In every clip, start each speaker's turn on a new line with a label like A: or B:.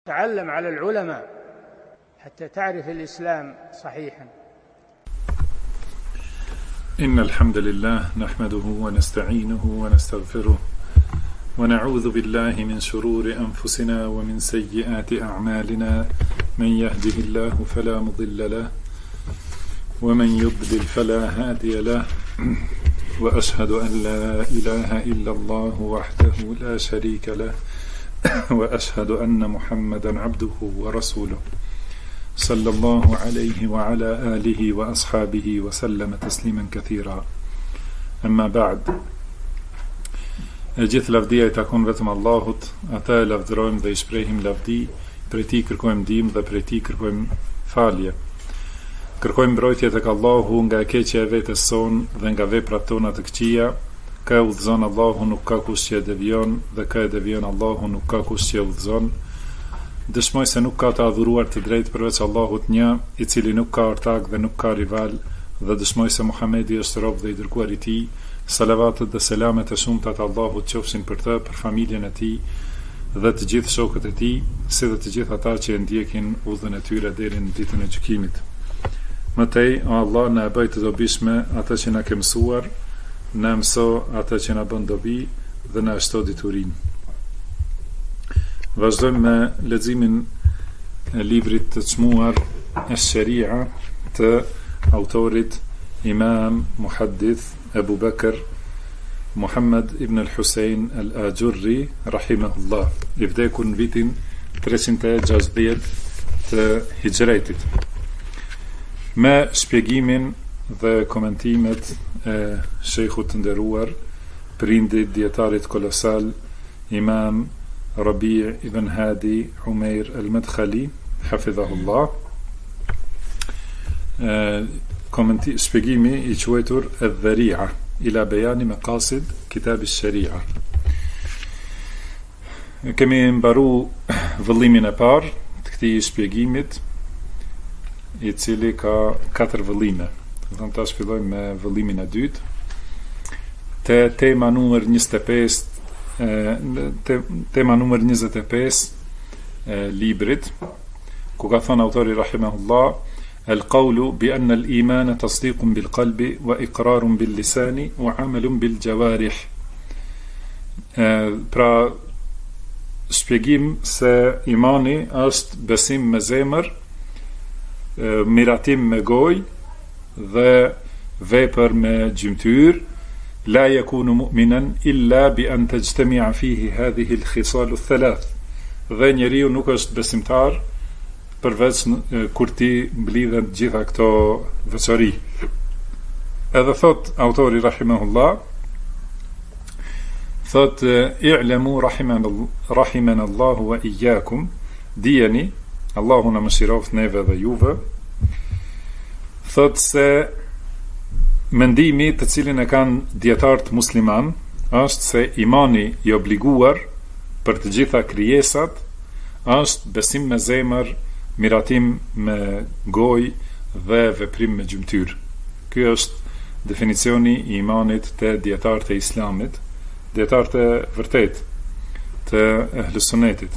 A: تعلم على العلماء حتى تعرف الإسلام صحيحا.
B: إن الحمد لله نحمده ونستعينه ونستغفره ونعوذ بالله من شرور أنفسنا ومن سيئات أعمالنا، من يهده الله فلا مضل له ومن يضلل فلا هادي له، وأشهد أن لا إله إلا الله وحده لا شريك له، وأشهد أن محمدا عبده ورسوله صلى الله عليه وعلى آله وأصحابه وسلم تسليما كثيرا. أما بعد، gjithë lavdia I takon vetëm Allahut, ata e lavdërojmë dhe I shprehim lavdi, prej Tij kërkojmë ndihmë dhe prej Tij kërkojmë falje. Kërkojmë mbrojtje tek Allahu nga e keqja e vetes son dhe nga veprat tona të këqija. Ka udhëzon Allahu, nuk ka kush që e devion, dhe ka e devion Allahu, nuk ka kush që e udhëzon. Dëshmoj se nuk ka të adhuruar të drejtë përveç Allahut një, I cili nuk ka ortak dhe nuk ka rival, dhe dëshmoj se Muhamedi është rob dhe I dërguar I Tij. Salavatet dhe selamet e shumta të Allahut qofshin për të, për familjen e tij dhe të gjithë shokët e tij, si dhe të gjithë ata që e ndjekin udhën e tyre deri në ditën e gjykimit. Mëtej, o Allah, na e bëj të dobishme atë që na ke mësuar, na mëso atë që na bën dobi dhe na shto diturinë. Vazhdojmë me leximin e librit të çmuar Ash-Sharia të autorit Imam Muhaddith Abu Bakr Muhammad ibn al-Husayn al-Ajurri rahimahullah, I vdekur në vitin 360 të Hijretit, me shpjegimin dhe komentimet e shejkhut të nderuar, prindit dietarit kolosal Imam Rabi' ibn Hadi Umair al-Madkhali hafidhahullah. Shpjegimi I quajtur Adh-Dhari'a ila bejani maqasid kitab Ash-Sharia. Kemi mbaru vëllimin e parë të këtij shpjegimit, I cili ka 4 vëllime. Do të fillojmë me vëllimin e dytë, te tema numër 25, tema numër 25 e librit, ku ka thënë autori rahimahullah: القول بأن الإيمان تصديق بالقلب وإقرار باللسان وعمل بالجوارح. Pra, shpjegim se imani është besim me zemër, miratim me gojë dhe vepër me gjymtyr. La yakunu mu'minan illa bi an tajtami'a fihi hadhihi al-khisal ath-thalath. Dhe njeriu nuk është besimtar përveç kur ti mblidhen gjitha këto veçori. Edhe thot autori rahimahullah, thot: i'lamu rahiman Allahu wa iyyakum, dijeni, Allahu na mëshiroft neve dhe juve, thot se mendimi të cilin e kanë dietarët musliman është se imani I obliguar për të gjitha krijesat është besim me zemër, miratim me gojë dhe veprim me gjymtyr. Ky është definicioni I imanit të dietarët e Islamit, dietarët e vërtet të Ahlus Sunnetit.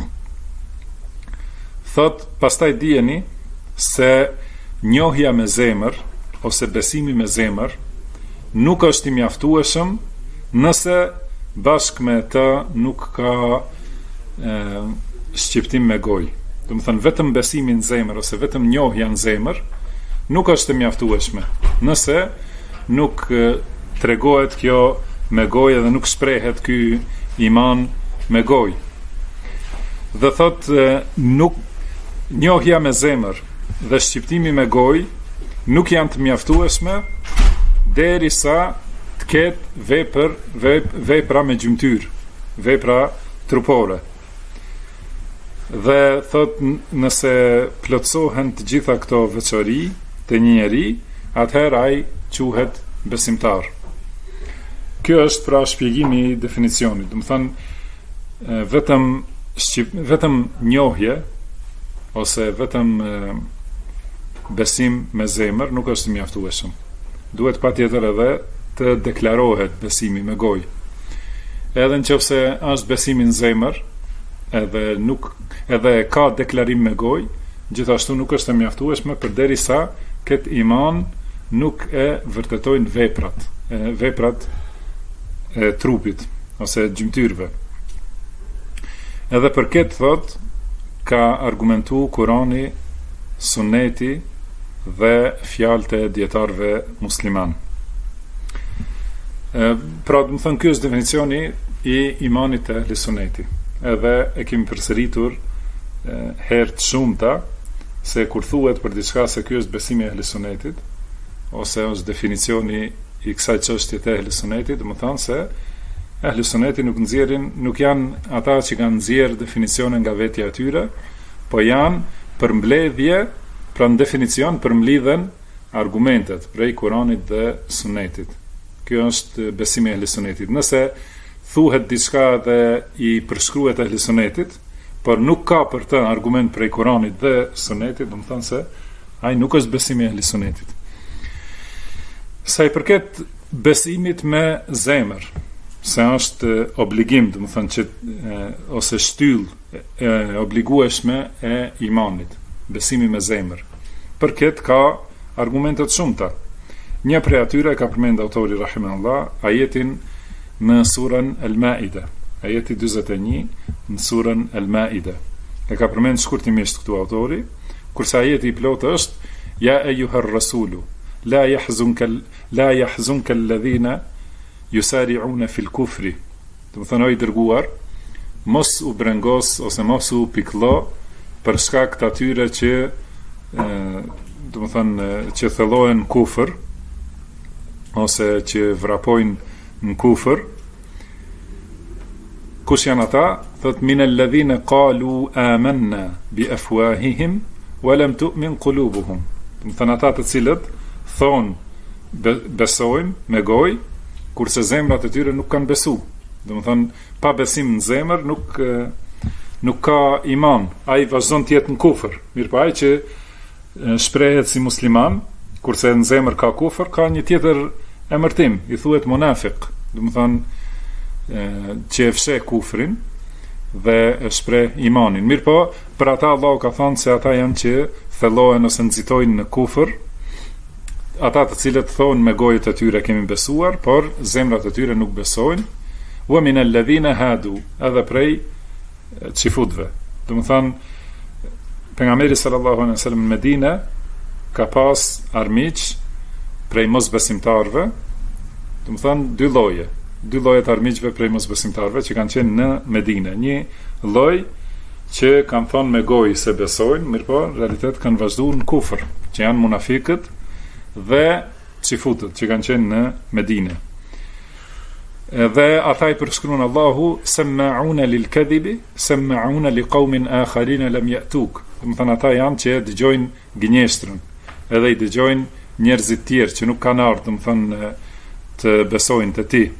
B: Thot, pastaj dijeni se njohja me zemër ose besimi me zemër nuk është I mjaftueshëm nëse bashkë me të nuk ka shqiptim me gojë. Do të thënë, vetëm besimi në zemër ose vetëm njohja në zemër nuk është e mjaftueshme nëse nuk tregohet kjo me gojë dhe nuk shprehet ky iman me gojë. Dhe thot, nuk njohja me zemër dhe shqiptimi me gojë nuk janë të mjaftueshme derisa të ketë vepra me gjymtyr, vepra trupore. Dhe thot, nëse plotësohen të gjitha këto veçori të një njeri, atëherë ai quhet besimtar. Kjo është pra shpjegimi I definicionit. Do të thënë, vetëm njohje ose vetëm besim me zemër nuk është I mjaftueshëm. Duhet patjetër edhe të deklarohet besimi me gojë. Edhe nëse është besimi në zemër, edhe ka deklarim me gojë, gjithashtu nuk është e mjaftueshme përderisa këtë iman nuk e vërtetojnë veprat e trupit ose gjymtyrve. Edhe për këtë thot ka argumentu Kurani, Sunneti dhe fjalët e dietarëve musliman. Pra, do të thënë, ky është definicioni i imanit të ehli sunneti. Edhe e kemi përsëritur herë të shumta se kur thuhet për diçka se ky është besimi i ehli sunnetit ose është definicioni i kësaj çështje të ehli sunnetit, do të thonë se ehli sunneti nuk janë ata që kanë nxjerrë definicione nga vetja e tyre, po janë përmbledhje, pra në definicion përmlidhen argumentet prej Kuranit dhe Sunnetit. Kjo është besimi i ehli sunnetit. Nëse thuhet diçka dhe i përshkruhet ehli sunnetit, por nuk ka për të argument prej Kuranit dhe Sunnetit, do të thonë se ai nuk është besimi i ehli sunnetit. Sa i përket besimit me zemër, se është obligim, do të thonë që ose shtyllë e obligueshme e imanit, besimi me zemër. Për këtë ka argumente të shumta. Një prej atyre ka përmend autori rahimahullah ajetin në surën Al-Maide, ajeti 41 në surën Al-Maide. E ka përmend shkurtimisht këtu autori, kurse ajeti i plotë është ja eyyuhar rasulu la yahzunka alladhina yusari'una fil kufri. Do të thonë i dërguar, mos u brengos ose mos u pikëllo për shkak të atyre që do të thonë që thellohen kufër ose që vrapojnë në kufër. Kush janë ata? Thot min alladhina qalu amanna bi afwahihim wa lam tu'min qulubuhum. Do të thonë ata të cilët thonë besojmë me gojë, kurse zemrat e tyre nuk kanë besu. Do të thonë pa besim në zemër nuk ka iman, ai vazhdon të jetë në kufër. Mirpo ai që shprehet si musliman, kurse në zemër ka kufër, ka një tjetër emërtim, i thuhet munafik. Do të thonë që e fsheh kufrin dhe e shpreh imanin. Mirpo për ata Allahu ka thënë se ata janë që thellohen ose nxitojnë në kufër, ata të cilët thonë me gojët e tyre kemi besuar, por zemrat e tyre nuk besojnë. Wa min alladhina hadu, edhe prej çifutëve. Do të thonë pejgamberi sallallahu alaihi wasallam në Medinë ka pas armiq prej mosbesimtarëve, do të thonë dy lloje të armiqve prej mosbesimtarëve që kanë qenë në Medinë. Një lloj që kanë thonë me gojë se besojnë, mirëpo në realitet kanë vazhduar në kufër, që janë munafiqët dhe çifutët që kanë qenë në Medinë. Dhe ata i përshkruan Allahu sama'una lil kadhibi sama'una liqaumin akharin lam ya'tuk. Do të thonë ata janë që dëgjojnë gënjeshtrën, edhe i dëgjojnë njerëzit tjerë që nuk kanë ardhur, do të thonë të besojnë te ti.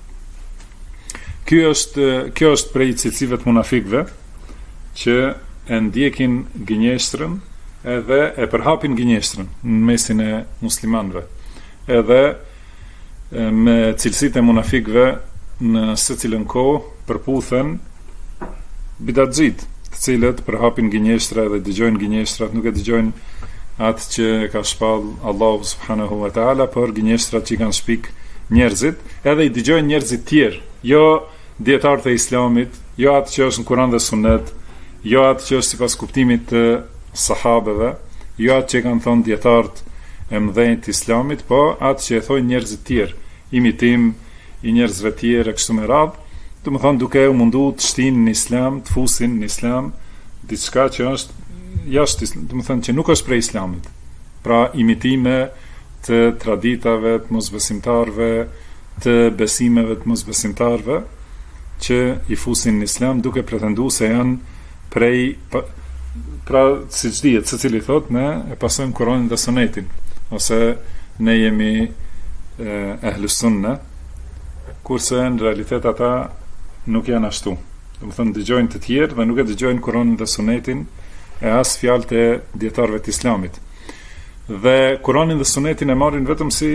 B: Kjo është prej cilësive të munafikëve që e ndjekin gënjeshtrën edhe e përhapin gënjeshtrën në mesin e muslimanëve. Edhe me cilësitë e munafikëve në secilën kohë përputhen bidatxhit, të cilët përhapin gënjeshtra dhe dëgjojnë gënjeshtrat, nuk e dëgjojnë atë që ka shpall Allahu subhanahu wa taala, por gënjeshtrat që kanë shpik njerëzit, edhe i dëgjojnë njerëzit tjerë, jo dietarët e Islamit, jo atë që është në Kur'an dhe Sunet, jo atë që është sipas kuptimit të sahabeve, jo atë që kanë thënë dietarët e mëdhenj të Islamit, po atë që e thonë njerëzit tjerë, imitim i njerëzve tjerë e kështu me radhë, do të thonë duke u mundu të shtinë në Islam, të fusin në Islam diçka që është jashtë, do të thonë që nuk është prej Islamit. Pra imitime të traditave të mosbesimtarëve, të besimeve të mosbesimtarëve që i fusin në Islam duke pretenduar se janë prej, pra siç dihet, secili thotë ne e pasojmë Kur'anin dhe Sunetin, ose ne jemi ehlus sunna, kurse në realitet ata nuk janë ashtu. Do të thonë dëgjojnë të tjerë dhe nuk e dëgjojnë Kur'anin dhe Sunetin e as fjalët e dietarëve të Islamit. Dhe Kur'anin dhe Sunetin e marrin vetëm si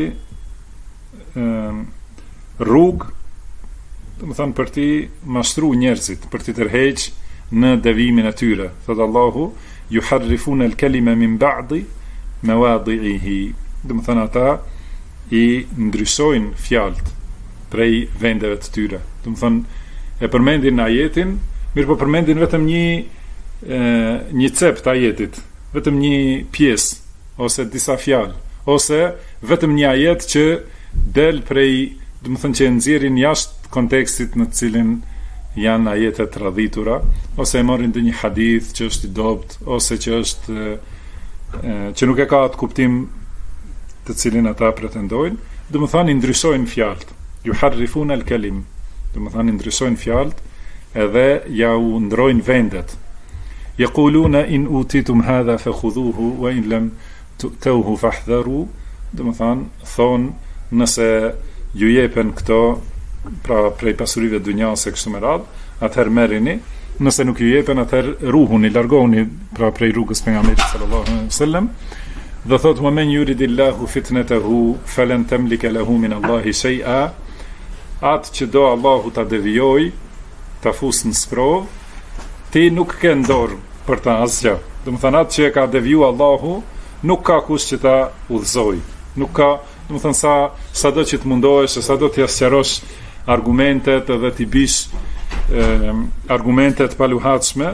B: rrugë, do të thonë për t'i mashtruar njerëzit, për t'i tërheq në devimin e tyre. Thot Allahu, yuharrifuna al-kalima min ba'di mawadhihi. Do të thonë ata i ndryshojnë fjalët prej vendeve të tyre. Do të thonë e përmendin ajetin, mirë po përmendin vetëm një cep të ajetit, vetëm një pjesë ose disa fjalë, ose vetëm një ajet që del prej, do të thonë që nxjerrin jashtë kontekstit në të cilin janë ajetet radhitura, ose e marrin ndonjë hadith që është i dobët, ose që është që nuk e ka atë kuptim të cilin ata pretendojnë, do të thonë ndryshojnë fjalët. Yuharrifuna al-kalim. Do të thonë ndryshojnë fjalët edhe ja u ndrojnë vendet. Yaquluna in utitum hadha fakhudhuhu wa in lam tu'tuhu fahdharu. Do të thonë nëse ju jepen këto pra prej pasurive dunjase kështu me radhë, atëherë merrini, nëse nuk ju jepen atëherë ruhuni, largohuni pra prej rrugës pejgamberit sallallahu alaihi wasallam. Dhe thot wa men yuridillahu fitnatahu falan tamlika lahu min Allahi shay'a. Atë që do Allahu ta devijoj, ta fus në sprov, ti nuk ke ndorë për ta asgjë. Do të thonë atë që e ka deviju Allahu, nuk ka kush që ta udhëzoj. Nuk ka, do të thonë sado që të mundohesh, sado të sqarosh argumentet edhe t'i bish argumentet paluhatshme,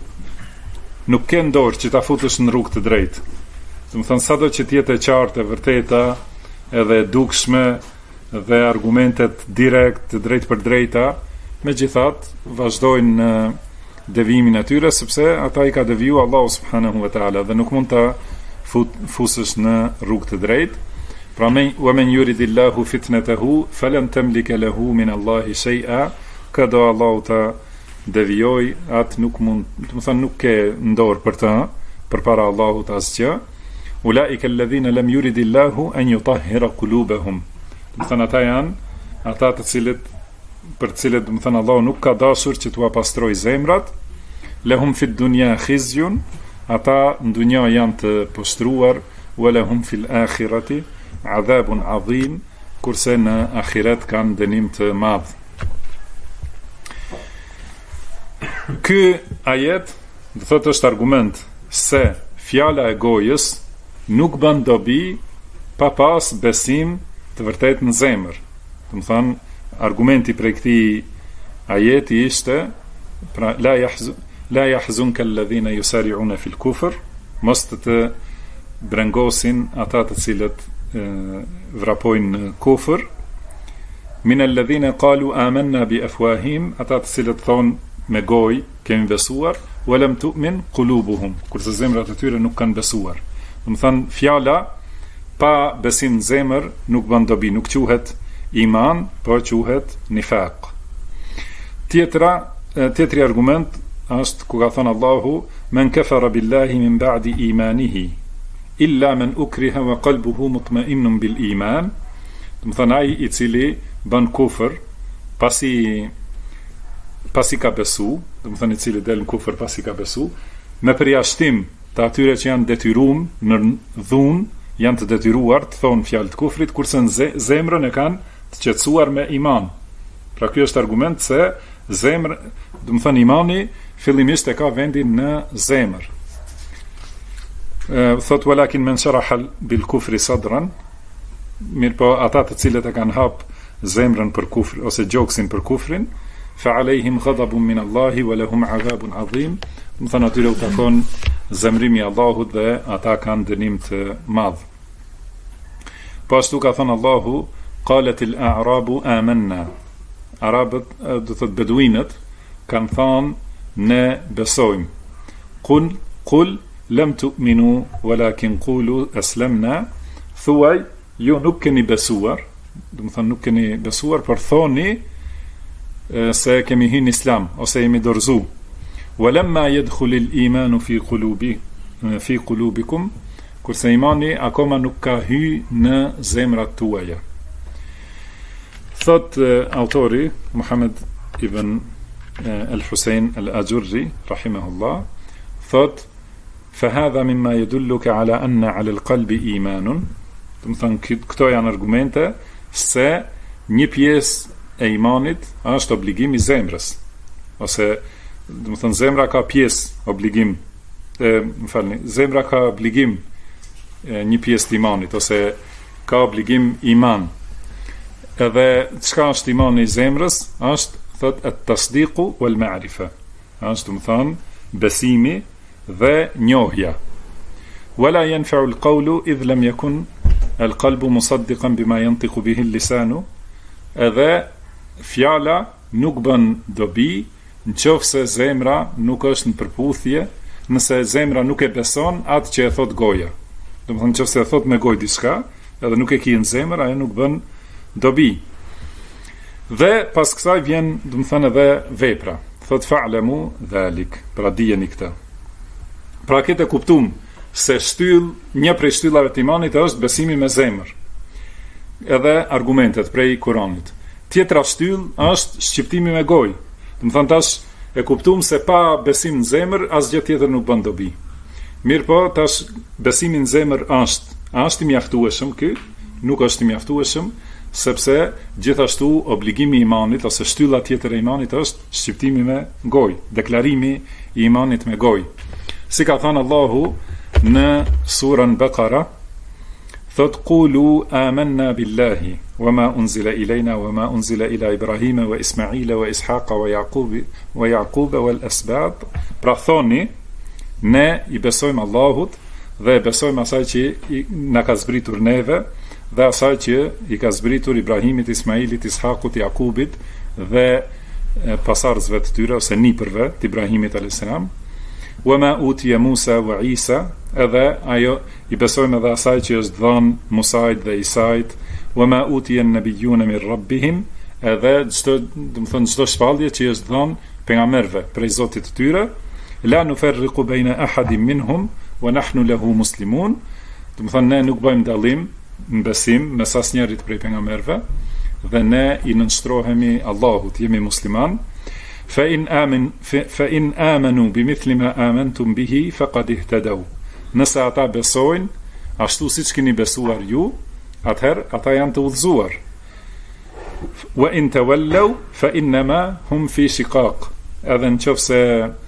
B: nuk ke ndorë që ta futësh në rrugë të drejtë. Do të thonë sado që t'jetë e qartë, e vërteta, edhe e dukshme, dhe argumentet direkt, të drejtë për drejta, megjithatë vazhdojnë në devimin e tyre, sepse ata i ka deviju Allahu subhanahu wa taala dhe nuk mund ta fusësh në rrugë të drejtë. Pra wa men yuridillahu fitnatahu falan tamlika lahu min Allahi shay'a. Ka do Allahu ta devijoj, atë nuk mund, do të thonë nuk ke ndorë për ta, përpara Allahut asgjë. Ulaika alladhina lam yuridillahu an yutahhira qulubahum. Do të thonë ata janë ata të cilët për të cilët do të thonë Allahu nuk ka dashur që t'ua pastroj zemrat. Lahum fid dunya khizyun, ata në dunja janë të poshtruar, wa lahum fil akhirati adhabun adhim, kurse në ahiret kanë dënim të madh. Ky ajet do thotë është argument se fjala e gojës nuk bën dobi pa pas besim të vërtet në zemër. Do të thonë argumenti prej këtij ajeti ishte pra la yahzunka alladhina yusari'una fil kufr, mos të brengosin ata të cilët vrapojnë në kufër, min alladhina qalu amanna bi afwahim, ata të cilët thonë me gojë kemi besuar, wa lam tu'min qulubuhum, kurse zemrat e tyre nuk kanë besuar. Do të thonë fjala pa besim në zemër nuk bën dobi, nuk quhet iman, po quhet nifaq. Tjetri argument është ku ka thënë Allahu, men kafara billahi min ba'di imanihi illa man ukriha wa qalbuhu mutma'innun bil iman. Do të thonë ai i cili bën kufër pasi ka besu, do të thonë i cili del në kufër pasi ka besu, me përjashtim të atyre që janë detyruar në dhunë, janë të detyruar të thonë fjalë të kufrit, kurse në zemrën e kanë të qetësuar me iman. Pra ky është argument se zemra, do të thonë imani fillimisht e ka vendin në zemër. Thot walakin men sharaha bil kufri sadran, mirë po ata të cilët e kanë hap zemrën për kufr ose gjoksin për kufrin, fa alejhim ghadabun min Allahi wa lahum adhabun adhim. Do të thonë atyre u takon zemrimi i Allahut dhe ata kanë dënim të madh. Po ashtu ka thënë Allahu, qalet al a'rabu amanna. Arabët, do thotë beduinët, kanë thënë ne besojmë. Qul lam tu'minu walakin qulu aslamna. Thuaj ju nuk keni besuar, do të thonë nuk keni besuar, por thoni se kemi hyrë në Islam ose jemi dorëzu. Walamma yadkhulu al-imanu fi qulubikum, kurse imani akoma nuk ka hyrë në zemrat tuaja. Thot autori Muhammad ibn al-Husayn al-Ajurri rahimahullah, thot فهذا مما يدلك على أن على القلب إيمان. Do të thonë këto janë argumente se një pjesë e imanit është obligim i zemrës, ose do të thënë zemra ka pjesë obligim, zemra ka obligim një pjesë të imanit, ose ka obligim iman. Edhe çka është imani i zemrës? Është thot at-tasdiqu wal ma'rifa. Është do të thënë besimi dhe njohja. Wala yanfa'u al-qawlu idh lam yakun al-qalbu musaddiqan bima yantiqu bihi al-lisanu. Edhe fjala nuk bën dobi nëse zemra nuk është në përputhje, nëse zemra nuk e beson atë që e thot goja. Do të thonë nëse e thot me gojë diçka, edhe nuk e ki në zemër, ajo nuk bën dobi. Dhe pas kësaj vjen, do të thënë, edhe vepra. Thot fa'lamu dhalik, pra dijeni këtë. Pra këtë e kuptum se një prej shtyllave të imanit është besimi me zemër. Edhe argumentet prej Kuranit. Tjetra shtyll është shqiptimi me gojë. Do të thënë tash e kuptum se pa besim në zemër asgjë tjetër nuk bën dobi. Mirë po, tash besimi në zemër është i mjaftueshëm ky, nuk është i mjaftueshëm, sepse gjithashtu obligimi i imanit ose shtylla tjetër e imanit është shqiptimi me gojë, deklarimi i imanit me gojë. Si ka thënë Allahu në surën Baqara, thot qulu amanna billahi wama unzila ilayna wama unzila ila Ibrahima wa Ismaila wa Ishaqa wa Yaquba wal asbat. Pra thoni, ne i besojmë Allahut dhe besojmë asaj që na ka zbritur neve dhe asaj që i ka zbritur Ibrahimit, Ismailit, Ishakut, Jakubit dhe pasardhësve të tyre ose nipërve të Ibrahimit a.s. Wama utiya Musa wa Isa, edhe ajo i besojmë edhe asaj që është dhënë Musait dhe Isait. Wama utiya an-nabiyyuna min rabbihim, edhe çdo shpallje që është dhënë pejgamberëve prej Zotit të tyre. La nufarriqu baina ahadin minhum wa nahnu lahu muslimun. Do të thonë ne nuk bëjmë dallim në besim mes asnjërit prej pejgamberëve dhe ne i nënshtrohemi Allahut, jemi musliman. Fa in amanu bimithli ma amantum bihi faqad ihtadaw. Nëse ata besojnë ashtu siç keni besuar ju, atëherë ata janë të udhëzuar. Wa in tawallaw fa inma hum fi shiqaq. Edhe nëse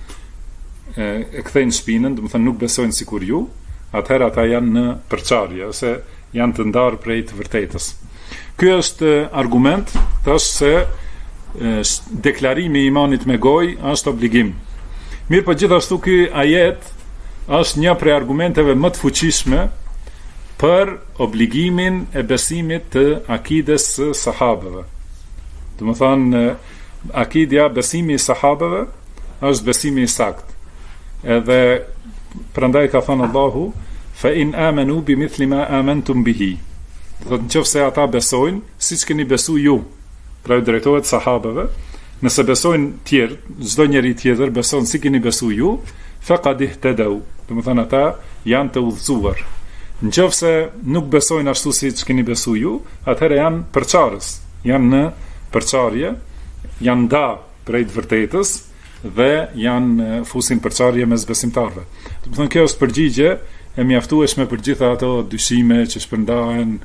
B: e kthejnë shpinën, do të thënë nuk besojnë sikur ju, atëherë ata janë në përçarje ose janë të ndarë prej të vërtetës. Ky është argument tash se deklarimi i imanit me gojë është obligim. Mirë, po gjithashtu ky ajet është një prej argumenteve më të fuqishme për obligimin e besimit të akides së sahabëve. Do të thonë akidja, besimi i sahabëve është besimi i saktë. Edhe prandaj ka thënë Allahu fa in amanu bimithli ma amantum bihi. Do të nëse ata besojnë siç keni besuar ju, pra drejtohet sahabëve, nëse besojnë tjerë, çdo njeri tjetër beson si keni besuar ju, faqad ihtadaw. Do të thonë ata janë të udhëzuar. Nëse nuk besojnë ashtu siç keni besuar ju, atëherë janë përçarës, janë në përçarje, janë nda prej të vërtetës dhe janë fusin përçarje mes besimtarëve. Do të thonë kjo është përgjigje e mjaftueshme për gjitha ato dyshime që shpërndahen,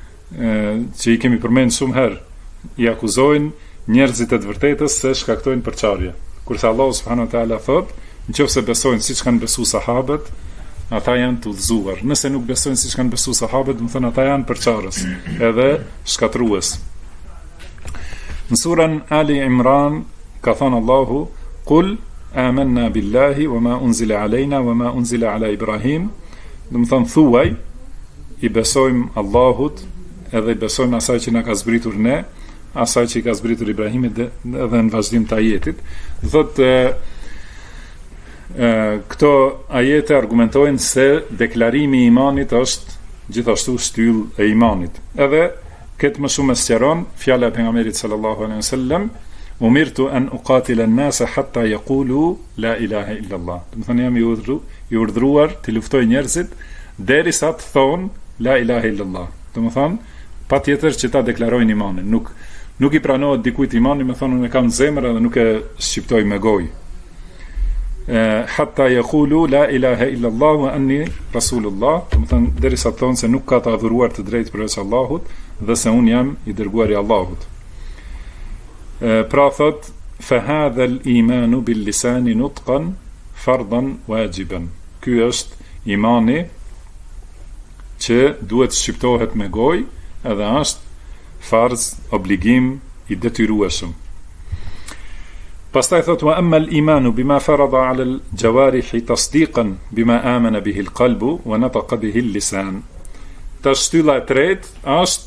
B: që i kemi përmendur shumë herë, i akuzojnë njerëzit e të vërtetës se shkaktojnë përçarje. Kurse Allahu subhanahu wa taala thotë, nëse besojnë siç kanë besuar sahabët, ata janë të udhëzuar. Nëse nuk besojnë siç kanë besuar sahabët, do të thonë ata janë përçarës, edhe shkatrues. Në surën Ali Imran ka thënë Allahu, qul amanna billahi wama unzila alayna wama unzila ala Ibrahim. Do të thonë thuaj, i besojmë Allahut, edhe i besojmë asaj që na ka zbritur ne, asaj që i ka zbritur Ibrahimit edhe në vazhdim të ajetit. Thotë këto ajete argumentojnë se deklarimi i imanit është gjithashtu shtyllë e imanit. Edhe këtë më shumë e sqaron fjala e pejgamberit sallallahu alaihi wasallam, umirtu an uqatila an-nasa hatta yaqulu la ilaha illa Allah. Do të thonë jam i urdhëruar të luftoj njerëzit derisa të thonë la ilaha illa Allah. Do të thonë patjetër që ta deklarojnë imanin. Nuk i pranohet dikujt imani me thonë unë e kam në zemër edhe nuk e shqiptoj me gojë. Hatta yaqulu la ilaha illa Allah wa anni rasulullah. Do të thonë derisa të thonë se nuk ka të adhuruar të drejtë përveç Allahut dhe se unë jam i dërguari i Allahut. Pra thot, فهذا الإيمان باللسان نطقا فرضا واجبا. Ky është imani që duhet shqiptohet me gojë, edhe është farz, obligim i detyrueshëm. Pastaj thot: wa amma al-imanu bima farada ala al-jawarih tasdiqan bima amana bihi al-qalbu wa nataqa bihi al-lisan. Tash shtylla e tretë është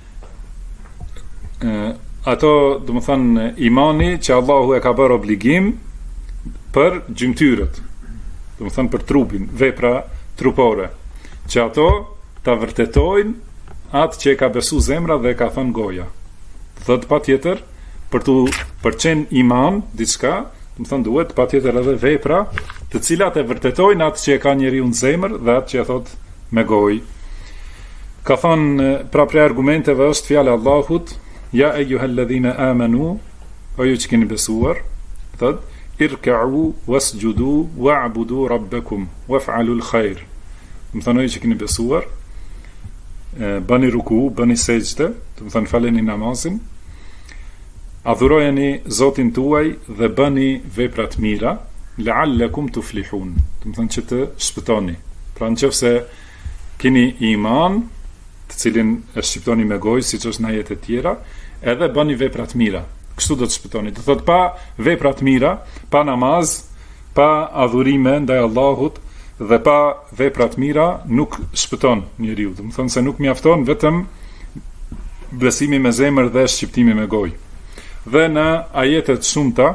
B: ato, do të thënë, imani që Allahu e ka bërë obligim për gjymtyrët, do të thënë për trupin, vepra trupore, që ato ta vërtetojnë atë që e ka besu zemra dhe e ka thënë goja. Thot patjetër për tu përqen iman diçka, do të thënë duhet patjetër edhe vepra të cilat e vërtetojnë atë që e ka njeriu në zemër dhe atë që e thot me gojë. Ka thënë pra prej argumenteve është fjala e Allahut: Ja ejuhalladhina amanu, o ju që keni besuar, thot, irka'u wasjudu wa'budu rabbakum waf'alu al-khair. Do të thonë, o ju që keni besuar, bëni ruku, bëni sejdë, do të thonë faleni namazin, adhurojeni Zotin tuaj dhe bëni vepra të mira, la'allakum tuflihun. Do të thonë që të shpëtoni. Pra nëse keni iman, të cilin e shqiptoni me gojë, siç është në ajete tjera, edhe bëni vepra të mira. Kështu do të shpëtoni. Do thot pa vepra të mira, pa namaz, pa adhurime ndaj Allahut dhe pa vepra të mira nuk shpëton njeriu. Do të thonë se nuk mjafton vetëm besimi me zemër dhe shqiptimi me gojë. Dhe në ajete të shumta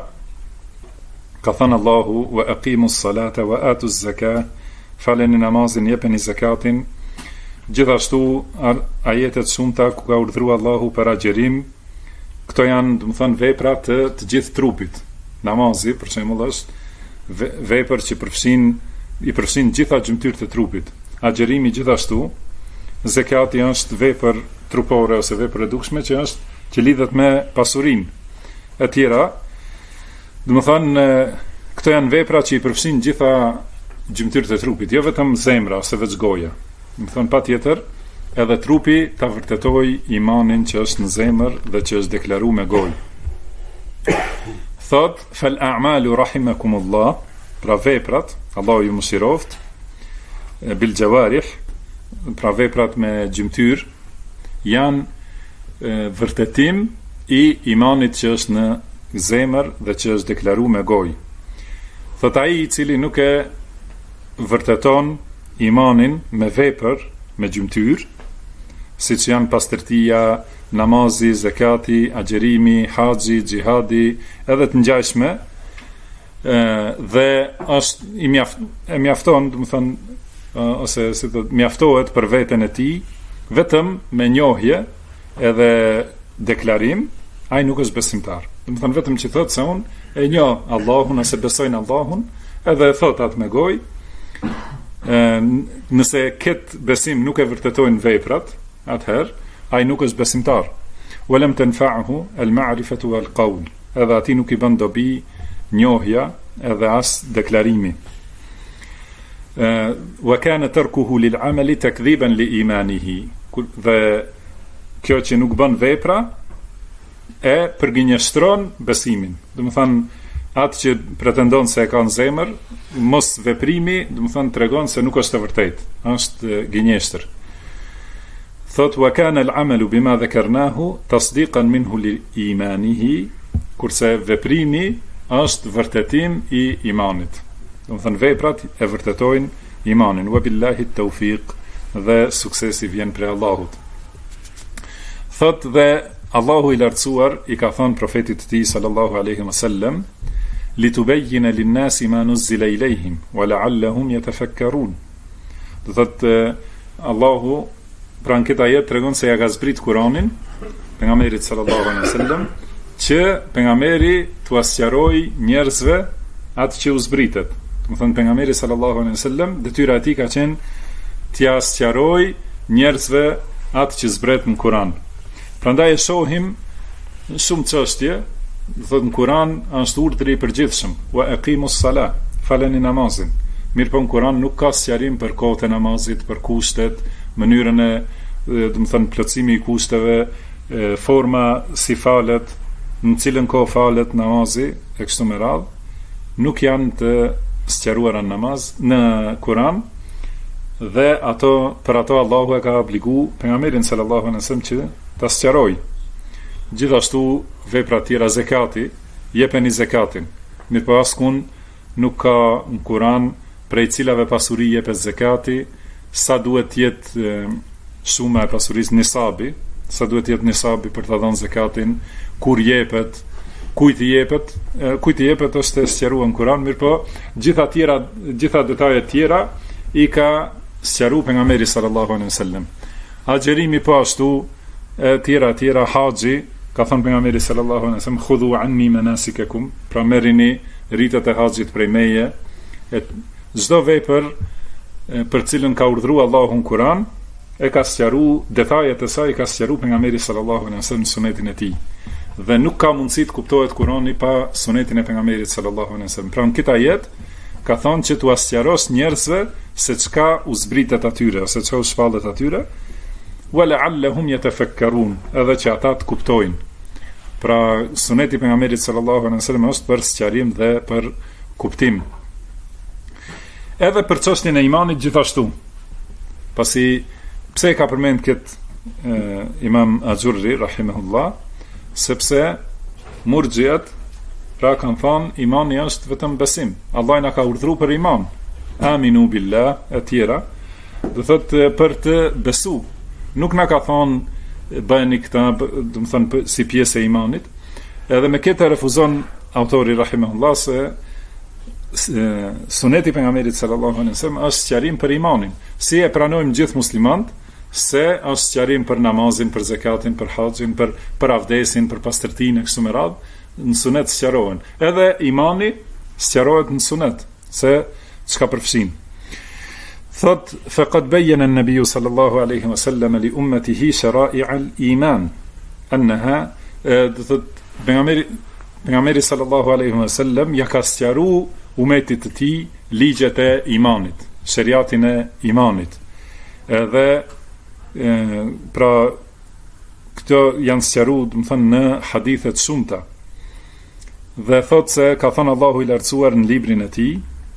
B: ka thënë Allahu: wa aqimus salata wa atuz zakah, faleni namazin, jepeni zakatin. Gjithashtu ajetet shumta ku ka urdhëruar Allahu për agjerim. Këto janë, do të thonë, vepra të gjithë trupit. Namazi, për shembull, është vepër që i përfshin gjitha gjymtyrët e trupit. Agjerimi gjithashtu. Zekati është vepër trupore ose vepër e dukshme që lidhet me pasurinë e tjera. Do të thonë, këto janë vepra që i përfshin gjitha gjymtyrët e trupit, jo vetëm zemra ose veç goja. Do të thonë patjetër edhe trupi ta vërtetoj imanin që është në zemër dhe që është deklaruar me gojë. Thot: fal a'malu rahimakumullah, pra veprat, Allahu ju mëshiroft, bil jawarih, pra veprat me gjymtyr, janë vërtetim i imanit që është në zemër dhe që është deklaruar me gojë. Thot ai i cili nuk e vërteton imanin me vepër, me gjymtyr, siç janë pastërtia, namazi, zakati, agjerimi, haxhi, xhihadi, edhe të ngjashme, dhe është e mjafton, do të thonë, ose si do mjaftohet për veten e tij vetëm me njohje edhe deklarim, ai nuk është besimtar. Do të thonë vetëm që thotë se unë e njoh Allahun ose besoj në Allahun, edhe thot atë me gojë. Nëse këtë besim nuk e vërtetojnë veprat, atëherë ai nuk është besimtar. Walam tanfa'uhu al-ma'rifatu wal-qawl, edhe ati nuk i bën dobi njohja edhe as deklarimi. Wa kana tarkuhu lil-amali takdhiban li imanihi, dhe kjo që nuk bën vepra e përgënjeshtron besimin. Do të thonë, atë që pretendon se e ka në zemër, mos veprimi, do të thonë, tregon se nuk është e vërtetë, është gënjeshtër. Thot: wa kana al-amalu bima dhakarnahu tasdiqan minhu li imanihi, kurse veprimi është vërtetim i imanit. Do të thonë, veprat e vërtetojnë imanin. Wa billahi at-tawfiq, dhe suksesi vjen prej Allahut. Thot: dhe Allahu i lartësuar i ka thënë profetit të tij sallallahu alaihi wasallam: litubayyina lin-nasi ma nuzila ilayhim wa la'allahum yatafakkarun. Do thotë Allahu pra në këtë ajet tregon se ja ka zbrit Kur'anin pejgamberit sallallahu alaihi wasallam, që pejgamberi t'u sqarojë njerëzve atë që u zbritet. Do thonë pejgamberi sallallahu alaihi wasallam, detyra e tij ka qenë t'ia sqarojë njerëzve atë që zbret në Kur'an. Prandaj e shohim shumë çështje, do thotë në Kur'an është urdhri i përgjithshëm: wa aqimus salah, faleni namazin. Mirë po në Kur'an nuk ka sqarim për kohët e namazit, për kushtet, mënyrën e, do të thënë, plotësimi i kushteve, forma si falet, në cilën kohë falet namazi e kështu me radhë, nuk janë të sqaruara në namaz në Kur'an, dhe për ato Allahu e ka obligu pejgamberin sallallahu alaihi wasallam që ta sqarojë. Gjithashtu vepra të tjera, zekati, jepeni zekatin. Mirëpo askund nuk ka në Kur'an prej cilave pasuri jepet zekati, sa duhet të jetë shuma e pasurisë, nisabi, sa duhet të jetë nisabi për ta dhënë zekatin, kur jepet, kujt i jepet është e sqaruar në Kur'an, mirëpo gjitha detajet tjera i ka sqaruar pejgamberi sallallahu alaihi wasallam. Agjerimi po ashtu, tjera, haxhi, ka thënë pejgamberi sallallahu alaihi wasallam, khudhu anni manasikakum, pra merrini ritet e haxhit prej meje. Çdo vepër për cilën ka urdhëruar Allahu në Kur'an, e ka sqaruar detajet e saj, ka sqaruar pejgamberi sallallahu alaihi wasallam në sunetin e tij. Dhe nuk ka mundësi të kuptohet Kurani pa sunetin e pejgamberit sallallahu alaihi wasallam. Pra në këtë ajet ka thonë që t'u sqarosh njerëzve se çka u zbritet atyre ose çka u shpallet atyre, wa la'allahum yatafakkarun, edhe që ata të kuptojnë. Pra suneti i pejgamberit sallallahu alaihi wasallam është për sqarim dhe për kuptim. Edhe për çështjen e imanit gjithashtu. Pasi pse ka përmend këtë Imam Ajurri rahimahullah, sepse murxhiat pra kanë thonë imani është vetëm besim. Allah na ka urdhëruar për iman. Aminu billah e tjera, do thotë për të besu. Nuk na ka thonë bëni këtë, do të thonë si pjesë e imanit. Edhe me këtë refuzon autori rahimahullah se suneti pejgamberit sallallahu alaihi wasallam është sqarim për imanin. Si e pranojmë gjithë muslimanët se është sqarim për namazin, për zakatin, për haxhin, për avdesin, për pastërtinë e kështu me radhë, në sunet sqarohen. Edhe imani sqarohet në sunet, se çka përfshin. Thot, faqad bayyana an-nabiy sallallahu alaihi wasallam li ummatihi shara'i' al-iman, annaha, do thot pejgamberi sallallahu alaihi wasallam ja ka sqaruar umetit të tij ligjet e imanit, shariatin e imanit. Edhe pra këto janë sqaruar, do të thënë, në hadithe të shumta. Dhe thot se ka thënë Allahu i lartësuar në librin e tij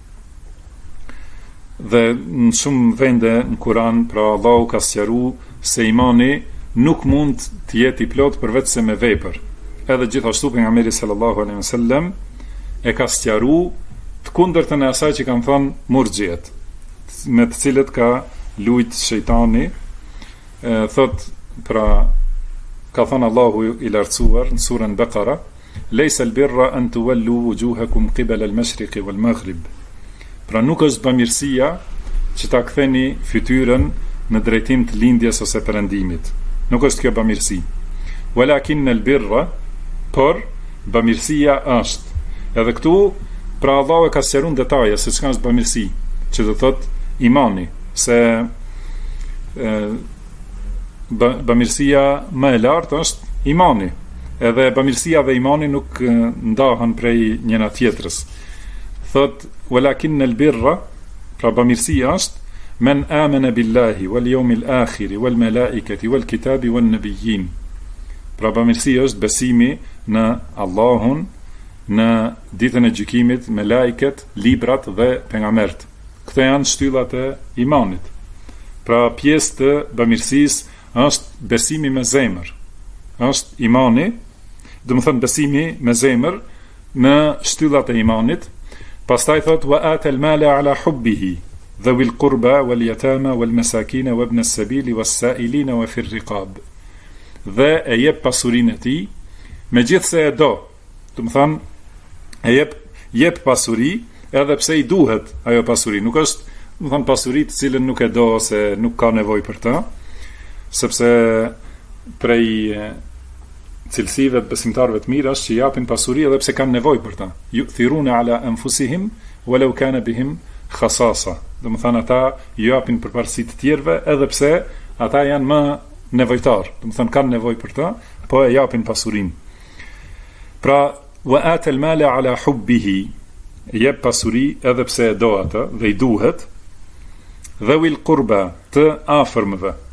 B: dhe në shumë vende në Kur'an, pra Allahu ka sqaruar se imani nuk mund të jetë i plot përveç se me vepër. Edhe gjithashtu pejgamberi sallallahu alaihi wasallam e ka sqaruar të kundërtën e asaj që kanë thënë murxhiet, me të cilët ka lujt shejtani. Thot, pra ka thënë Allahu i lartësuar në surën Baqara, leysa al-birra an tuwallu wujuhakum qibala al-mashriqi wal-maghrib. Pra nuk është bamirësia që ta ktheni fytyrën në drejtim të lindjes ose perëndimit. Nuk është kjo bamirësi. Walakin al-birra, por bamirësia është. Edhe këtu pra Allahu e ka sqaruar detaje se çka është bamirësi, që do thot imani, se bamirësia më e lartë është imani. Edhe bamirësia dhe imani nuk ndahen prej njëna tjetrës. Thot, walakin al-birra, pra bamirësia është men amana billahi wal yawmil akhir wal malaikati wal kitabi wan nabiyyin. Pra bamirësia është besimi në Allahun, në ditën e gjykimit, me laiket, librat dhe pejgambert. Këto janë shtyllat e imanit. Pra pjesë të bamirësisë është besimi me zemër. Është imani, do të thënë besimi me zemër në shtyllat e imanit. Pastaj thot wa atal mala ala hubbihi dhawil qurba wal yatama wal masakin wa ibn as-sabil was sa'ilin wa fi ar-riqab. Dhe e jep pasurinë e tij, megjithse e do. Do të thënë e jep pasuri edhe pse i duhet ajo pasuri. Nuk është, do të thënë, pasuri të cilën nuk e do ose nuk ka nevojë për ta, sepse prej cilësive të besimtarëve të mirë është që japin pasuri edhe pse kanë nevojë për ta. Yu'thiruna ala anfusihim walau kana bihim khasasa. Do të thënë ata japin përparësi të tjerëve edhe pse ata janë më nevojtar. Do të thënë kanë nevojë për ta, po e japin pasurinë. Pra wa ata al-mala ala hubbihi, jep pasuri edhe pse e do ata dhe i duhet, dhawil qurba, të afërmëve,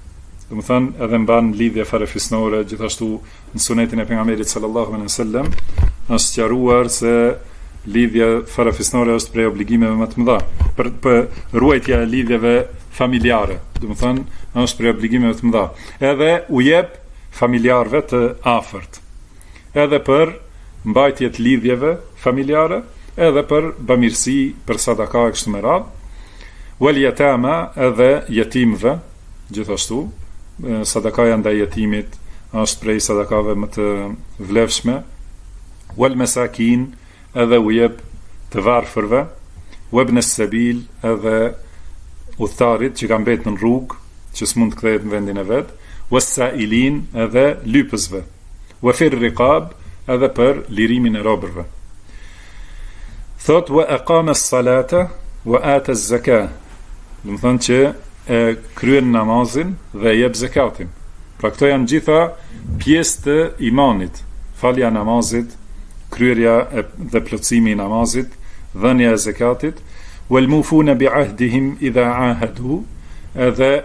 B: Do të thënë edhe mban lidhje farefisnore, gjithashtu në sunetin e pejgamberit sallallahu alaihi wasallam është sqaruar se lidhja farefisnore është prej obligimeve më të mëdha. Për ruajtja e lidhjeve familjare, do të thënë është prej obligimeve të mëdha. Edhe u jep familjarëve të afërt. Edhe për mbajtje të lidhjeve familjare, edhe për bamirësi, për sadaka e kështu me radhë. Wal yatama, edhe jetimve, gjithashtu sadakaja ndaj jetimit është prej sadakave më të vlefshme. Wal masakin, edhe u jep të varfërve. Wabn as-sabil, edhe udhëtarit që kanë mbetur në rrugë, që s'mund të kthehet në vendin e vet. Was-sa'ilin, edhe lypësve. Wa fi riqab, edhe për lirimin e robërve. Thot wa aqama as-salata wa ata az-zakah. Do të thonë që e kryen namazin dhe jep zakatin. Pra këto janë gjitha pjesë të imanit. Falja namazit, kryerja dhe plotësimi i namazit, dhënia e zakatit, wal mufuna bi ahdihim idha ahadu, edhe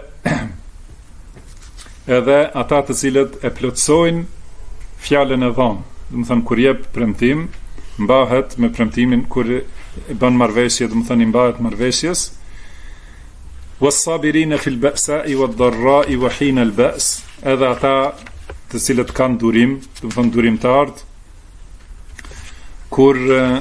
B: ata të cilët e plotësojnë fjalën e dhënë. Do të thonë kur jep premtim, mbahet me premtimin, kur bën marrëveshje, do të thonë i mbahet marrëveshjes. Was-sabirina fil ba'sa'i wad-dharra'i wa hina al-ba's, edhe ata të cilët kanë durim, do të thonë durimtarët, kur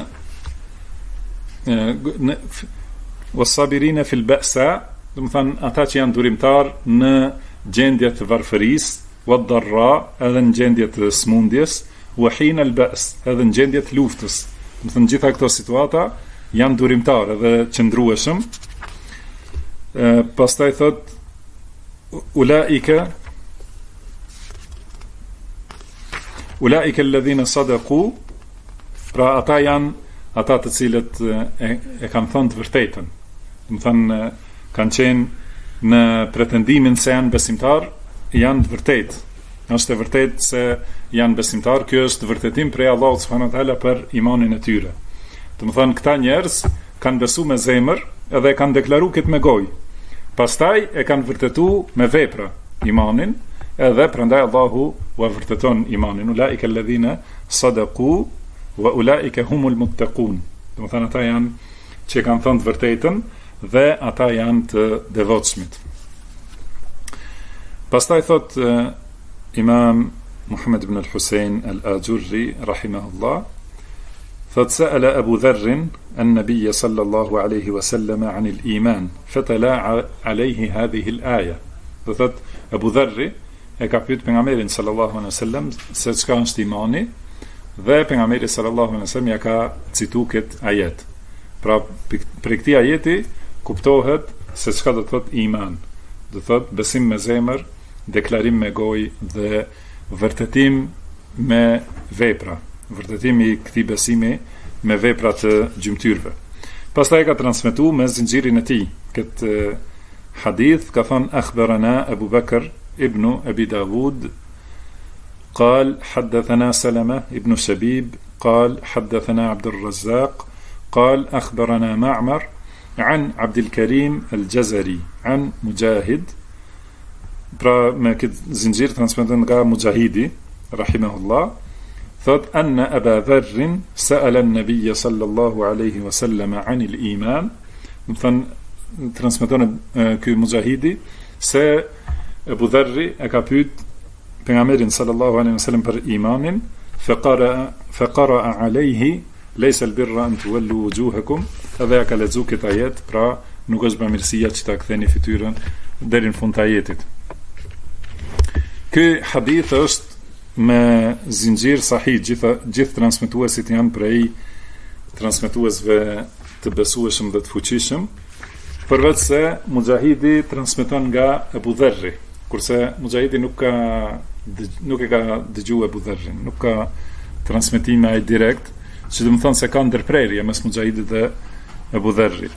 B: was-sabirina fil ba'sa, do të thonë ata që janë durimtar në gjendje të varfërisë, wad-dharra, edhe në gjendje të smundjes, wa hina al-ba's, edhe në gjendje të luftës. Do të thonë gjitha këto situata janë durimtar edhe qëndrueshëm. Pastaj thot ulaika alladhina sadaqu, pra ata janë ata të cilët e kanë thënë të vërtetën. Do të thënë kanë qenë në pretendimin se janë besimtar, janë të vërtetë. Është e vërtetë se janë besimtar, kjo është vërtetim prej Allahut subhanahu wa taala për imanin e tyre. Do të thënë këta njerëz kanë besuar me zemër edhe kanë deklaruar këtë me gojë. Pastaj e kanë vërtetu me vepra imanin, edhe prandaj Allahu u vërteton imanin. Ulaika alladhina sadaqu wa ulaika humul muttaqun. Do të thënë ata janë që kanë thënë të vërtetën dhe ata janë të devotshmit. Pastaj thot Imam Muhammad ibn al-Husayn al-Ajurri rahimahullah, thot sa'ala Abu Dharr النبي صلى الله عليه وسلم عن الإيمان فتلا عليه هذه الآية. Do thot Abu Dharri e ka pyet pejgamberin sallallahu alaihi wasallam se çka është imani, dhe pejgamberi sallallahu alaihi wasallam ja ka citu këtë ajet. Pra për këtë ajeti kuptohet se çka do të thot iman. Do thot besim me zemër, deklarim me gojë dhe vërtetim me vepra. Vërtetimi i këtij besimi me vepra të gjymtyrve. Pastaj ka transmetuar me zinxhirin e tij këtë hadith, ka thënë akhbarana Abu Bakr ibn Abi Dawud قال حدثنا سلمة ابن شبيب قال حدثنا عبد الرزاق قال أخبرنا معمر عن عبد الكريم الجزري عن مجاهد. Pra me këtë zinxhir transmeton nga Mujahidi rahimahullah, thot anna Aba Dharr sa'ala an-nabiy sallallahu alaihi wasallam 'an al-iman. Do të thënë transmeton ky Mujahidi se Abu Dharri e ka pyet pejgamberin sallallahu alaihi wasallam për imanin, faqara alayhi laysa al-birra an tuwallu wujuhakum, edhe ka lexuar këtë ajet, pra nuk është bamirësia që ta ktheni fytyrën deri në fund të ajetit. Ky hadith është me zinxhir sahih, gjithë transmetuesit janë prej transmetuesve të besueshëm dhe të fuqishëm, përveç se Mujahidi transmeton nga Abu Dharri, kurse Mujahidi nuk e ka dëgjuar Abu Dharrin, nuk ka transmetime ai direkt, që do të thonë se ka ndërprerje mes Mujahidit dhe Abu Dharrit.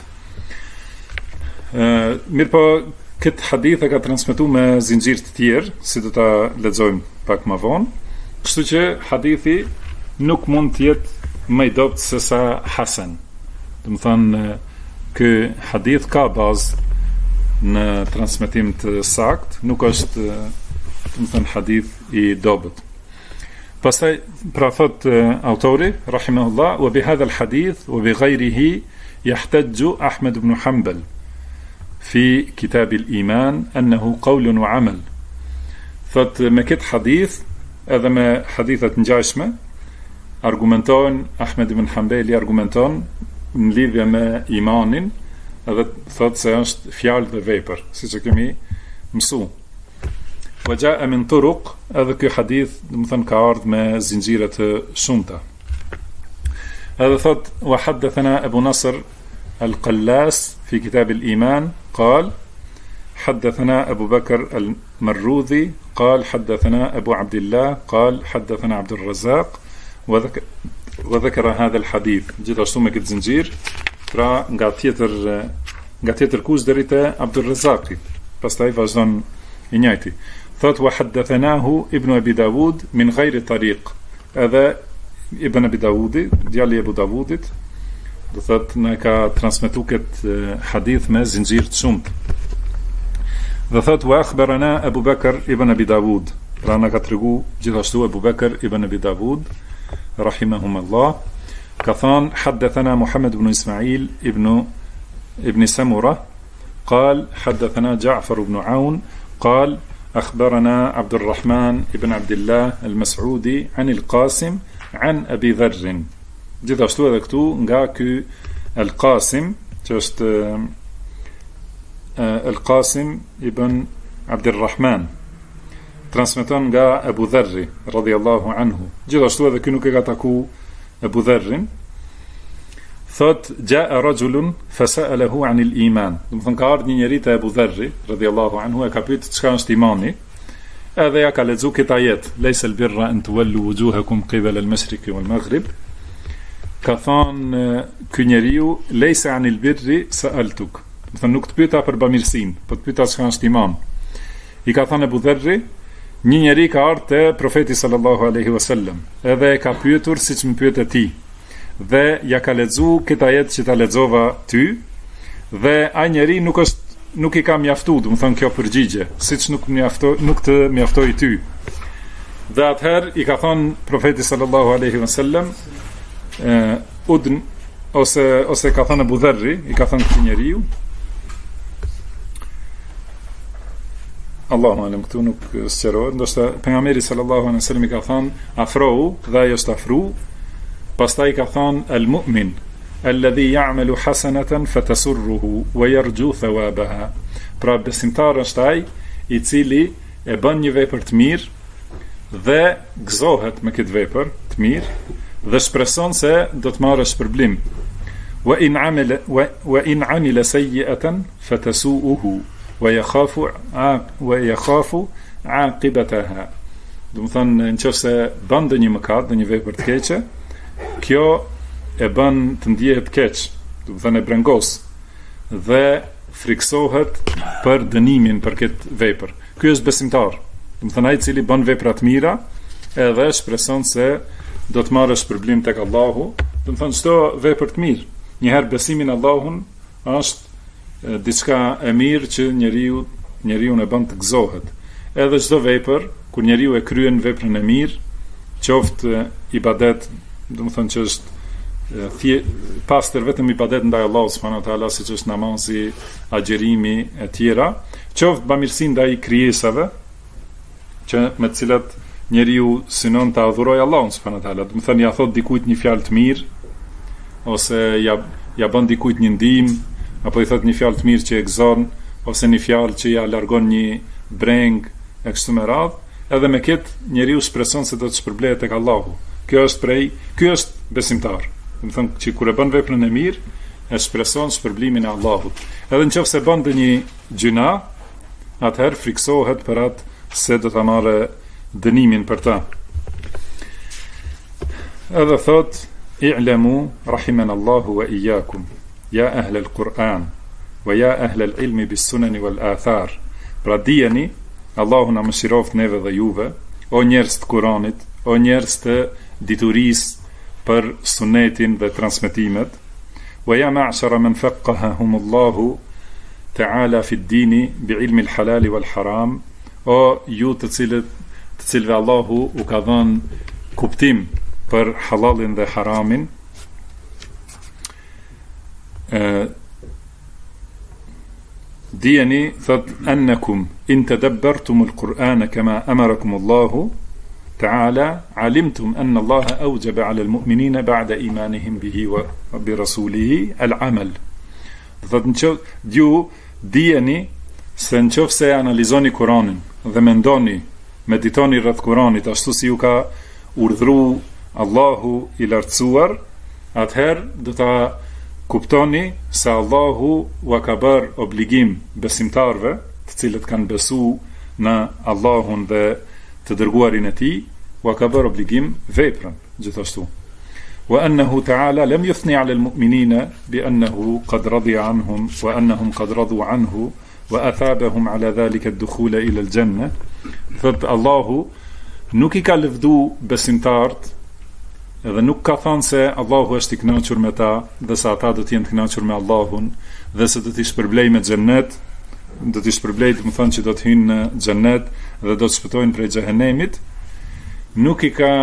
B: Mirpo këtë hadith e ka transmetuar me zinxhir të tjerë, si do ta lexojmë pak më vonë, kështu që hadithi nuk mund të jetë më i dobët se sa hasan. Do të thonë ky hadith ka bazë në transmetim të sakt, nuk është, do të thënë, hadith i dobët. Pastaj pra thot autori rahimahullah, wa bi hadha al hadith wa bi ghayrihi yahtaju Ahmed ibn Hanbal fi kitab al iman annahu qawl wa amal. Thot me këtë hadith edhe me hadithet ngjashme argumentojnë, Ahmed ibn Hanbali argumenton në lidhje me imanin, edhe thot se është fjalë dhe vepër, siç e kemi mësuar. Wa jaa min turuq, edhe ky hadith, do të thënë, ka ardhur me zinxhire të shumta. Edhe thot wa hadathana Abu Nasr al-Qallas fi kitab al-iman قال حدثنا أبو بكر المروذي قال حدثنا أبو عبد الله قال حدثنا عبد الرزاق وذكر هذا الحديث. Gjithashtu me këtë zinxhir, pra nga tjetër kush deri te Abdul Razaki, pastaj vazhdon i njëjti. Thot wa haddathanahu Ibn Abi Dawud min ghayri tariq. Edhe Ibn Abi Dawudi, djali i Abu Dawudit, do thot na ka transmetuar këtë hadith me zinxhir të shumtë. Dhe thot wa akhbarana Abu Bakr ibn Abi Dawud, pra na ka tregu gjithashtu Abu Bakr ibn Abi Dawud rahimahumullah, ka thon haddathana Muhammad ibn Ismail ibn Samura قال حدثنا جعفر بن عون قال أخبرنا عبد الرحمن ابن عبد الله المسعودي عن القاسم عن أبي ذر. Gjithashtu edhe këtu nga ky Al-Qasim, që është Al-Qasim ibn Abdurrahman, transmeton nga Abu Dharri radhiyallahu anhu. Gjithashtu edhe ky nuk e ka taku Abu Dharrin. Thot jaa rajulun fasa'alahu 'an al-iman. Do të thonë ka ardhur një njeri te Abu Dharri radhiyallahu anhu, e ka pyetur çka është imani. Edhe ja ka lexuar këtë ajet, laysa al-birra an tuwallu wujuhakum qibala al-mashriqi wal-maghrib. Ka thonë ky njeriu, lejse anil birri sa'altuk, do të thonë nuk të pyeta për bamirësinë, po të pyeta çka është iman. I ka thënë Abu Dharri, një njeri ka ardhur te profeti sallallahu alaihi wasallam, edhe e ka pyetur siç më pyete ti, dhe ja ka lexuar këtë ajet që ta lexova ty, dhe ai njeri nuk i ka mjaftuar, do të thonë kjo përgjigje, siç nuk të mjaftoi ty. Dhe atëherë i ka thënë profeti sallallahu alaihi wasallam, udn ose ka thënë Abu Dharri, i ka thënë këtij njeriu, Allahu alem, këtu nuk sqarohet, ndoshta pejgamberi sallallahu alaihi wasallam i ka thënë afrohu, dhe ai është afru. Pastaj ka thënë al-mu'min alladhi ya'malu hasanatan fatasurruhu wa yarju thawabaha. Pra besimtar është ai i cili e bën një vepër të mirë dhe gëzohet me këtë vepër të mirë dhe shpreson se do të marrë shpërblim. Wa in amila sayyi'atan fatasu'uhu wa yakhafu 'aqibataha. Do të thonë, nëse bën ndonjë mëkat, ndonjë vepër të keqe, kjo e bën të ndihet keq, do të thonë e brengos dhe friksohet për dënimin për këtë vepër. Ky është besimtar. Do të thonë ai i cili bën vepra të mira edhe shpreson se do të marrë shpërblim tek Allahu. Do të thonë çdo vepër të mirë. Njëherë besimi në Allahun është diçka e mirë që njeriu e bën të gëzohet. Edhe çdo vepër, kur njeriu e kryen veprën e mirë, qoftë ibadet, do të thonë që është pastër vetëm ibadet ndaj Allahut subhanahu wa taala, siç është namazi, agjerimi e tjera, qoftë bamirësi ndaj krijesave, që me të cilat njeriu synon të adhurojë Allahun subhanahu wa taala. Do të thonë ja thot dikujt një fjalë të mirë, ose ja bën dikujt një ndihmë, apo i thot një fjalë të mirë që e gëzon, ose një fjalë që ja largon një breng e kështu me radhë, edhe me këtë njeriu shpreson se do të shpërblehet tek Allahu. Ky është besimtar. Do të thonë që kur e bën veprën e mirë, e shpreson shpërblimin e Allahut. Edhe nëse bën ndonjë gjuna, atëherë friksohet për atë se do ta marrë dënimin për ta. Edhe thot, i'lamu rahimanallahu wa iyyakum ya ahla al-Quran wa ya ahla al-ilmi bis-sunan wal-athar. Pra dijeni, Allahu na mëshiroft neve dhe juve, o njerëz të Kuranit, o njerëz të diturisë për sunetin dhe transmetimet, wa ya ma'shara man faqqahahumullahu ta'ala fi ddini bi ilmi al-halali wal-haram, o ju të cilëve Allahu u ka dhënë kuptim për halalin dhe haramin, dijeni, thot, annakum in tadabbartum al-Qur'ana kama amarakum Allahu ta'ala, alimtum anna Allaha awjaba 'ala al-mu'minina ba'da imanihim bihi wa bi rasulihi al-amal. Thot, ju dijeni se nëse analizoni Kur'anin dhe mendoni, meditoni rreth Kur'anit ashtu si ju ka urdhëruar Allahu i lartësuar, atëherë do ta kuptoni se Allahu u ka bërë obligim besimtarve, të cilët kanë besu në Allahun dhe të dërguarin e tij, u ka bërë obligim veprën gjithashtu. Wa annahu ta'ala lam yuthni 'ala al-mu'minina bi annahu qad radiya 'anhum wa annahum qad radu 'anhu wa athabahum 'ala dhalika ad-dukhul ila al-janna. Thot Allahu nuk i ka lëvdu besimtarët edhe nuk ka thënë se Allahu është i kënaqur me ta dhe se ata do të jenë të kënaqur me Allahun dhe se do t'i shpërblej me xhennet, do t'i shpërblej, do të thonë që do të hyjnë në xhennet dhe do të shpëtojnë prej xhehenemit. Nuk i ka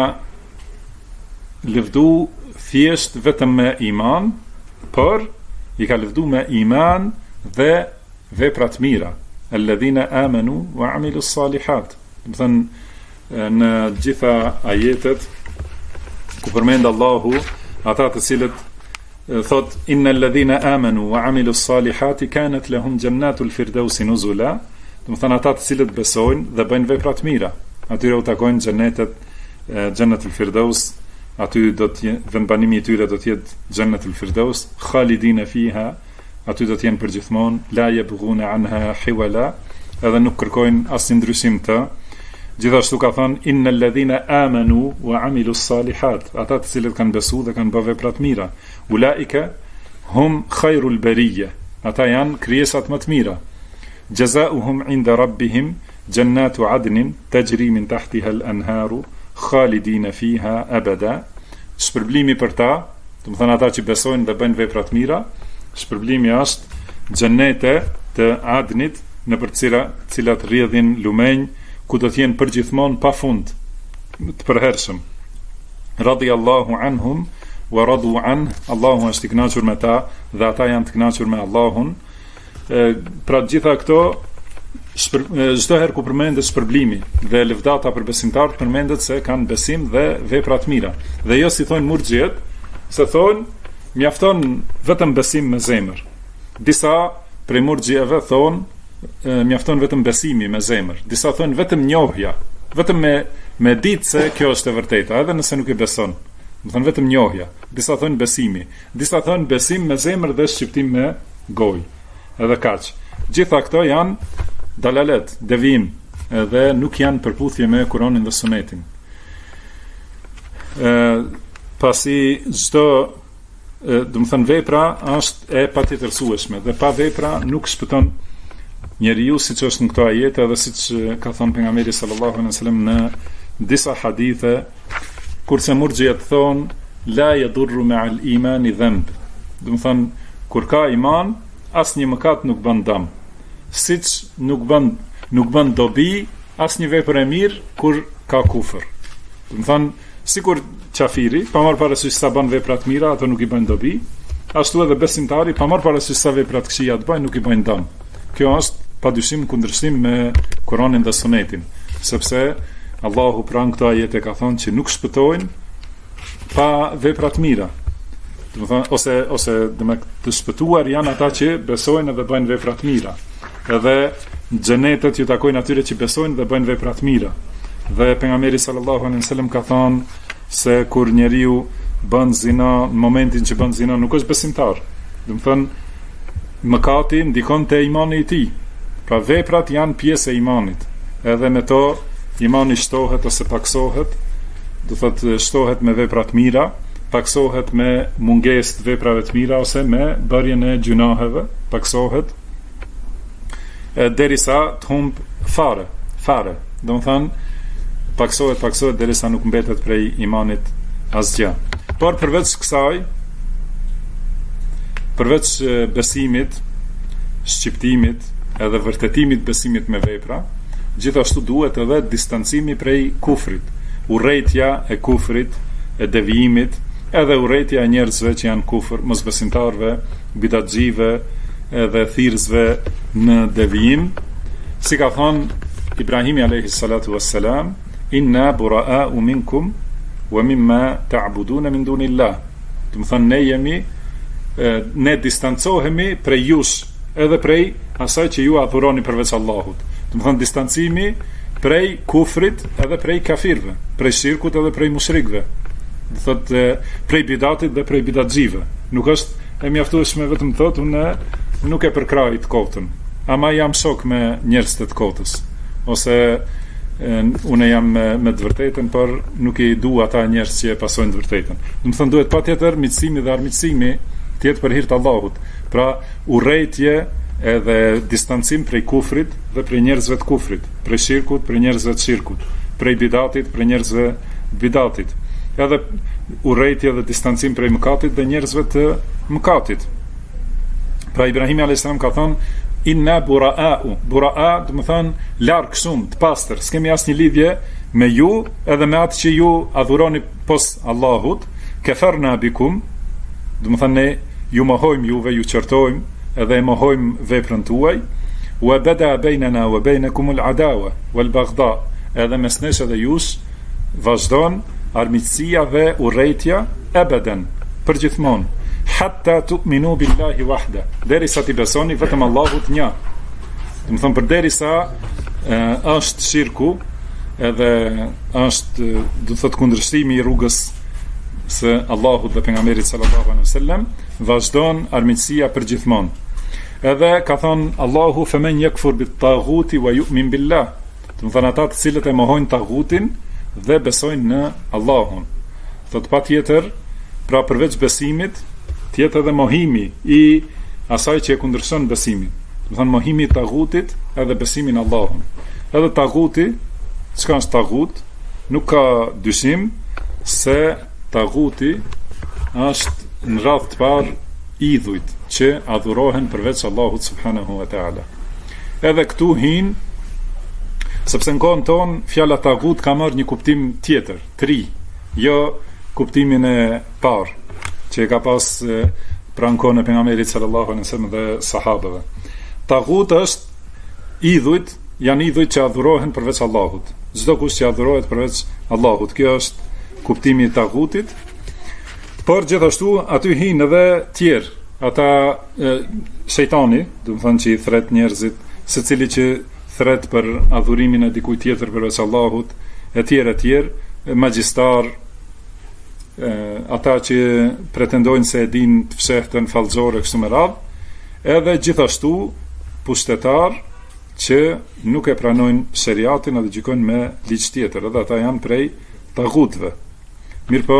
B: lëvdu thjesht vetëm me iman, por i ka lëvdu me iman dhe vepra të mira, alladhina amanu wa amilu s-salihat. Do të thënë në gjitha ajetet ku përmend Allahu ata të cilët thot innal ladhina amanu wa amilu s-salihati kanat lahum jannatul firdausi nuzula, do të thënë ata të cilët besojnë dhe bëjnë vepra të mira, atyre u takojnë xhennetul firdaus, aty do të vendbanimi i tyre do të jetë xhennetul firdaus, khalidina fiha, aty do të jenë përgjithmonë, la yabghuna anha hiwala, edhe nuk kërkojnë asnjë ndryshim të. Gjithashtu ka thënë innal ladhina amanu wa amilu s-salihat, ata të cilët kanë besu dhe kanë bërë vepra të mira, ulaika hum khairul bariyya, ata janë krijesat më të mira. Jazaohum 'inda rabbihim jannatu 'adnin tajri min tahtiha al-anharu khalidina fiha abada. Shpërblimi për ta, do të thënë ata që besojnë dhe bëjnë vepra të mira, shpërblimi është xhennete të Adnit në për cilat rrjedhin lumenj, ku do të jenë përgjithmonë pa fund, të përhershëm. Radiyallahu anhum wa radu an, Allahu është i kënaqur me ta dhe ata janë të kënaqur me Allahun. Pra gjitha këto, çdo herë ku përmendet shpërblimi dhe lëvdata për besimtarët, përmendet se kanë besim dhe vepra të mira. Dhe jo si thonë murxhiet, se thonë mjafton vetëm besim me zemër. Disa prej murxhieve thonë mjafton vetëm besimi me zemër. Disa thonë vetëm njohja, vetëm me ditë se kjo është e vërteta, edhe nëse nuk e beson. Do thonë vetëm njohja. Disa thonë besimi. Disa thonë besim me zemër dhe shqiptim me gojë. Edhe kaq. Gjitha këto janë dalalet, devijim, edhe nuk janë përputhje me Kur'anin dhe Sunetin. Pasi çdo, do të thënë, vepra është e patjetërsueshme dhe pa vepra nuk shpëton njeriu, siç është në këto ajete dhe siç ka thënë pejgamberi sallallahu alaihi wasallam në disa hadithe, kurse murxhiet thonë la yadurru ma'al imani dhanb. Do të thënë kur ka iman, asnjë mëkat nuk bën dëm. Siç nuk bën dobi asnjë vepër e mirë kur ka kufër. Do të thënë sikur qafiri, pa marrë parasysh sa bën vepra të mira, ato nuk i bëjnë dobi, ashtu edhe besimtari, pa marrë parasysh sa vepra të këqija të bëjnë, nuk i bëjnë dëm. Kjo është padyshim kundërshtim me Kur'anin dhe Sunetin, sepse Allahu pranë këto ajete ka thënë që nuk shpëtojnë pa vepra të mira. Do të thonë ose të shpëtuar janë ata që besojnë dhe bëjnë vepra të mira. Edhe xhenetet ju takojnë atyre që besojnë dhe bëjnë vepra të mira. Dhe pejgamberi sallallahu alaihi wasallam ka thënë se kur njeriu bën zina, në momentin që bën zina nuk është besimtar. Do të thonë mëkati ndikon te imani i tij. Pra veprat janë pjesë e imanit. Edhe me to imani shtohet ose paksohet. Do thotë shtohet me vepra të mira, paksohet me mungesë të veprave të mira ose me bërjen e gjunaheve, paksohet derisa të humb fare. Do të thonë paksohet derisa nuk mbetet prej imanit asgjë. Por përveç kësaj, përveç besimit, shqiptimit edhe vërtetimit besimit me vepra, gjithashtu duhet edhe distancimi prej kufrit, urrejtja e kufrit, e devijimit, edhe urrejtja e njerëzve që janë kufër, mosbesimtarve, bidatxive edhe thirrësve në devijim, si ka thënë Ibrahimi alayhi salatu wassalam, inna buraa'u minkum wa mimma ta'buduna min dunillah. Do të thonë ne distancohemi prej jush edhe prej asaj që ju adhuroni përveç Allahut. Do të thonë distancimi prej kufrit edhe prej kafirëve, prej shirkut edhe prej mushrikëve. Do thotë prej bidatit dhe prej bidatxive. Nuk është e mjaftueshme vetëm thotë unë nuk e përkraj të kotën, ama jam shok me njerëz të kotës, ose unë jam me të vërtetën, por nuk i du ata njerëz që e pasojnë të vërtetën. Do të thonë duhet patjetër miqësimi dhe armiqësimi të jetë për hir të Allahut. Pra urrejtje edhe distancim prej kufrit dhe prej njerëzve të kufrit, prej shirkut, prej njerëzve të shirkut, prej bidatit, prej njerëzve bidatit. Edhe urrejtje dhe distancim prej mëkatit dhe njerëzve të mëkatit. Pra Ibrahimi a.s. ka thonë inna buraa'u. Bura'a do të thonë larg shumë, të pastër, s'kemi asnjë lidhje me ju edhe me atë që ju adhuroni pos Allahut. Kafarna bikum, do të thonë ne ju mohojmë juve, ju qortojmë edhe e mohojmë veprën tuaj. Wa bada bainana wa bainakum al-adawa wal-baghdha. Edhe mes nesh edhe jush vazhdon armiqësia dhe urrejtja abadan, përgjithmonë. Hatta tu'minu billahi wahda, derisa ti besoni vetëm Allahut një. Do të thonë përderisa është shirku edhe është do të thotë kundërshtimi i rrugës së Allahut dhe pejgamberit sallallahu alaihi wasallam, vazhdon armiqësia përgjithmonë. Edhe ka thonë Allahu femen yakfur bit-taghuti wa yu'min billah. Do të thonë ata të cilët e mohojnë taghutin dhe besojnë në Allahun. Thotë patjetër, pra përveç besimit tjetë edhe mohimi i asaj që e kundërshton besimin. Do të thonë mohimi i taghutit edhe besimin Allahun. Edhe taghuti, çka është taghut? Nuk ka dyshim se taghuti është në radhë të parë idhujt që adhurohen përveç Allahut subhanahu wa taala. Edhe këtu hin, sepse në kohën tonë fjala taghut ka marrë një kuptim tjetër, tri, jo kuptimin e parë që ka pas pranë kohën e pejgamberit sallallahu alaihi wasallam dhe sahabëve. Taghut është idhujt, janë idhujt që adhurohen përveç Allahut. Çdo kush që adhurohet përveç Allahut, kjo është kuptimi i taghutit. Por gjithashtu aty hin edhe tjerë, ata shejtani, do të thonë që i thret njerëzit, secili që thret për adhurimin e dikujt tjetër përveç Allahut, etj, magjistar, ata që pretendojnë se e din të fshehtën fallxore kështu me radhë, edhe gjithashtu pushtetar që nuk e pranojnë sheriatin edhe gjykojnë me ligj tjetër, edhe ata janë prej taghutëve. Mirpo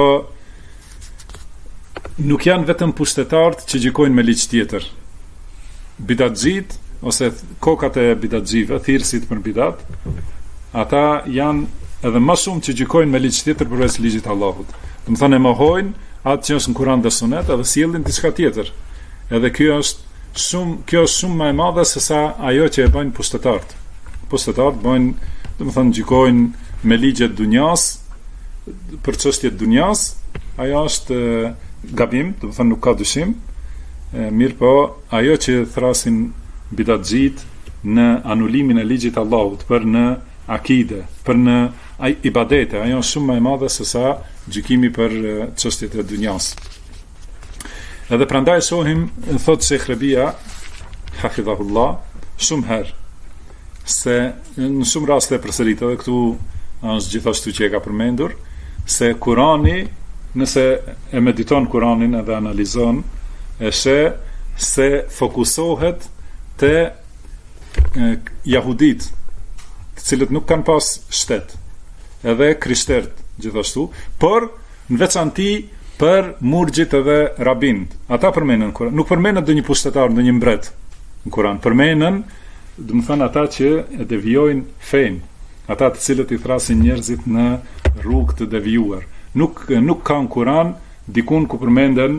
B: nuk janë vetëm pushtetarët që gjykojnë me ligj tjetër. Bidatxhit ose kokat e bidatxhive, thirrësit për bidat, ata janë edhe më shumë që gjykojnë me ligj tjetër përveç ligjit të Allahut. Do të thonë e mohojnë atë që është në Kur'an dhe Sunet edhe sjellin diçka tjetër. Edhe kjo është shumë më e madhe se sa ajo që e bëjnë pushtetarët. Pushtetarët bëjnë, do të thonë gjykojnë me ligjet dunjas, për çështjet dunjas, ajo është gabim, do të thonë nuk ka dyshim. Mirë po, ajo që thrasin bidatxhit në anulimin e ligjit të Allahut, për në akide, për në ibadete, ajo është shumë më e madhe se sa gjykimi për çështjet e dunjas. Edhe prandaj shohim, thotë Sheikh Rabia hafidhahullah, shumë herë se në shumë raste përsërit, edhe këtu është gjithashtu që e ka përmendur, se Kurani, nëse e mediton Kuranin edhe analizon, e sheh se fokusohet te jahudit, të cilët nuk kanë pas shtet, edhe krishterët gjithashtu, por në veçanti për murxhit edhe rabinë. Ata përmenden Kur'an, nuk përmenden ndonjë pushtetar, ndonjë mbret në Kur'an. Përmenden, do të thonë ata që e devijojnë fen, ata të cilët i thrasin njerëzit në rrugë të devijuar. Nuk ka në Kur'an dikun ku përmenden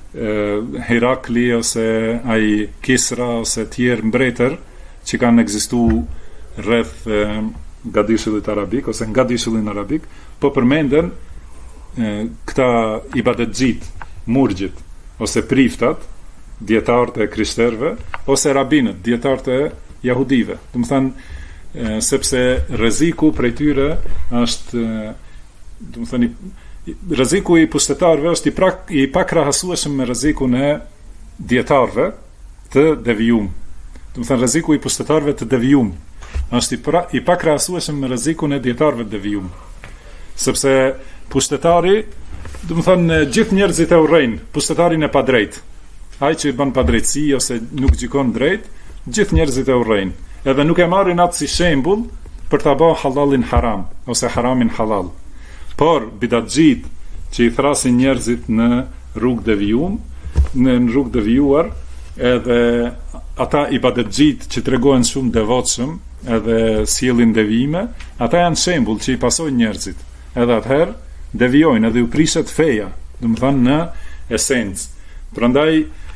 B: Herakli ose ai Kisra ose tjerë mbretër që kanë ekzistuar rreth gadishullit arabik ose nga dishullin arabik, po përmenden këta ibadetxhit, murgjit ose priftat, dietarët e krishterëve ose rabinët, dietarët e jahudive. Do të thënë sepse rreziku prej tyre është, do të thënë, rreziku i pushtetarëve është i pakrahasueshëm me rrezikun e dietarëve të devijum. Do të thënë rreziku i pushtetarëve të devijum është i pakrahasueshëm me rrezikun e dietarëve të devijum. Sepse pushtetari, do të thënë, gjithë njerëzit e urrejnë pushtetarin e padrejt. Ai që i bën padrejtësi ose nuk gjikon drejt, gjithë njerëzit e urrejnë. Edhe nuk e marrin atë si shembull për ta bërë halalin haram ose haramin halal. Por bidatxhit që i thrasin njerëzit në rrugë devijum, në rrugë devijuar, edhe ata ibadetxhit që tregojnë shumë devotshëm, edhe sjellin devijime, ata janë shembull që i pasojnë njerëzit. Edhe atëherë devijojnë edhe u prishet feja, domethënë në esencë. Prandaj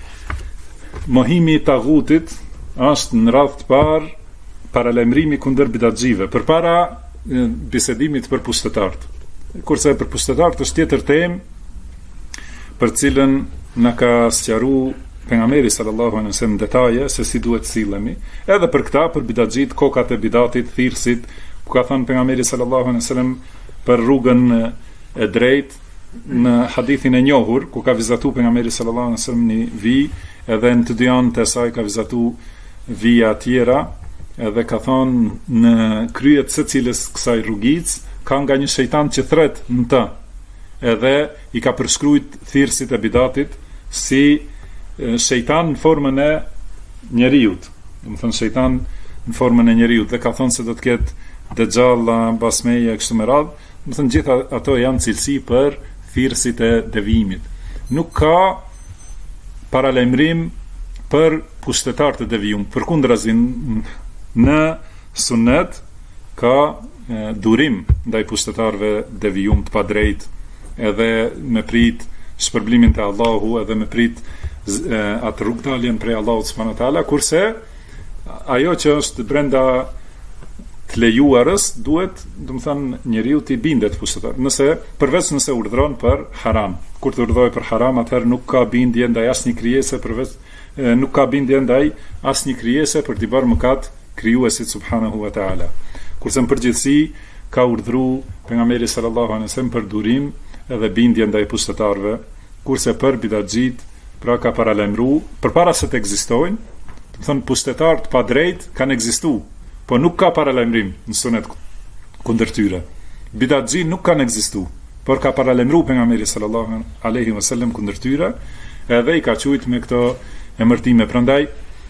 B: mohimi i tagutit është në radhë të parë paralajmërimi kundër bidatxhive, përpara bisedimit për pushtetarët. Kurse për pushtetarët është tjetër temë për cilën na ka sqaruar pejgamberi sallallahu alaihi wasallam detaje se si duhet sillemi. Edhe për këta, për bidatxhit, kokat e bidatit, thirrësit, ku ka thënë pejgamberi sallallahu alaihi wasallam për rrugën e drejtë në hadithin e njohur, ku ka vizatuar pejgamberi sallallahu alaihi wasallam një vijë, edhe në të dy anët e saj ka vizatuar vija tjera, edhe ka thonë në kryet së cilës kësaj rrugic ka nga një shejtan që thret në të, edhe i ka përshkruajt thirrësit e bidatit si shejtan në formën e njeriut, do të thënë shejtan në formën e njeriut, dhe ka thonë se do të ketë dejjalla, basmeje, kështu me radhë. Do të thënë gjitha ato janë cilësi për thirrësit e devijimit. Nuk ka paralajmërim për pushtetarët e devijum. Përkundrazi në sunnet ka durim ndaj pushtetarëve devijum të padrejt, edhe me prit shpërblimin te Allahu, edhe me prit atë rrugdaljen prej Allahut subhanahu wa taala, kurse ajo që është brenda të lejuarës duhet, do të thënë, njeriu të bindet pushtetar. Përveç nëse urdhron për haram. Kur të urdhëroj për haram, atëherë nuk ka bindje ndaj asnjë krijese nuk ka bindje ndaj asnjë krijese për t'i bërë mëkat krijuesit subhanahu wa taala. Kurse në përgjithësi ka urdhëruar pejgamberi sallallahu alaihi wasallam për durim edhe bindje ndaj pushtetarëve, kurse për bidatxhit pra ka paralajmëruar përpara se të ekzistojnë. Do të thonë pushtetar të padrejt kanë ekzistuar, po nuk ka paralajmërim në sunet kundër tyre. Bidatxhit nuk kanë ekzistuar, por ka paralajmëruar pejgamberi sallallahu alaihi wasallam kundër tyre, edhe i ka quajtur me këto emërtime. Prandaj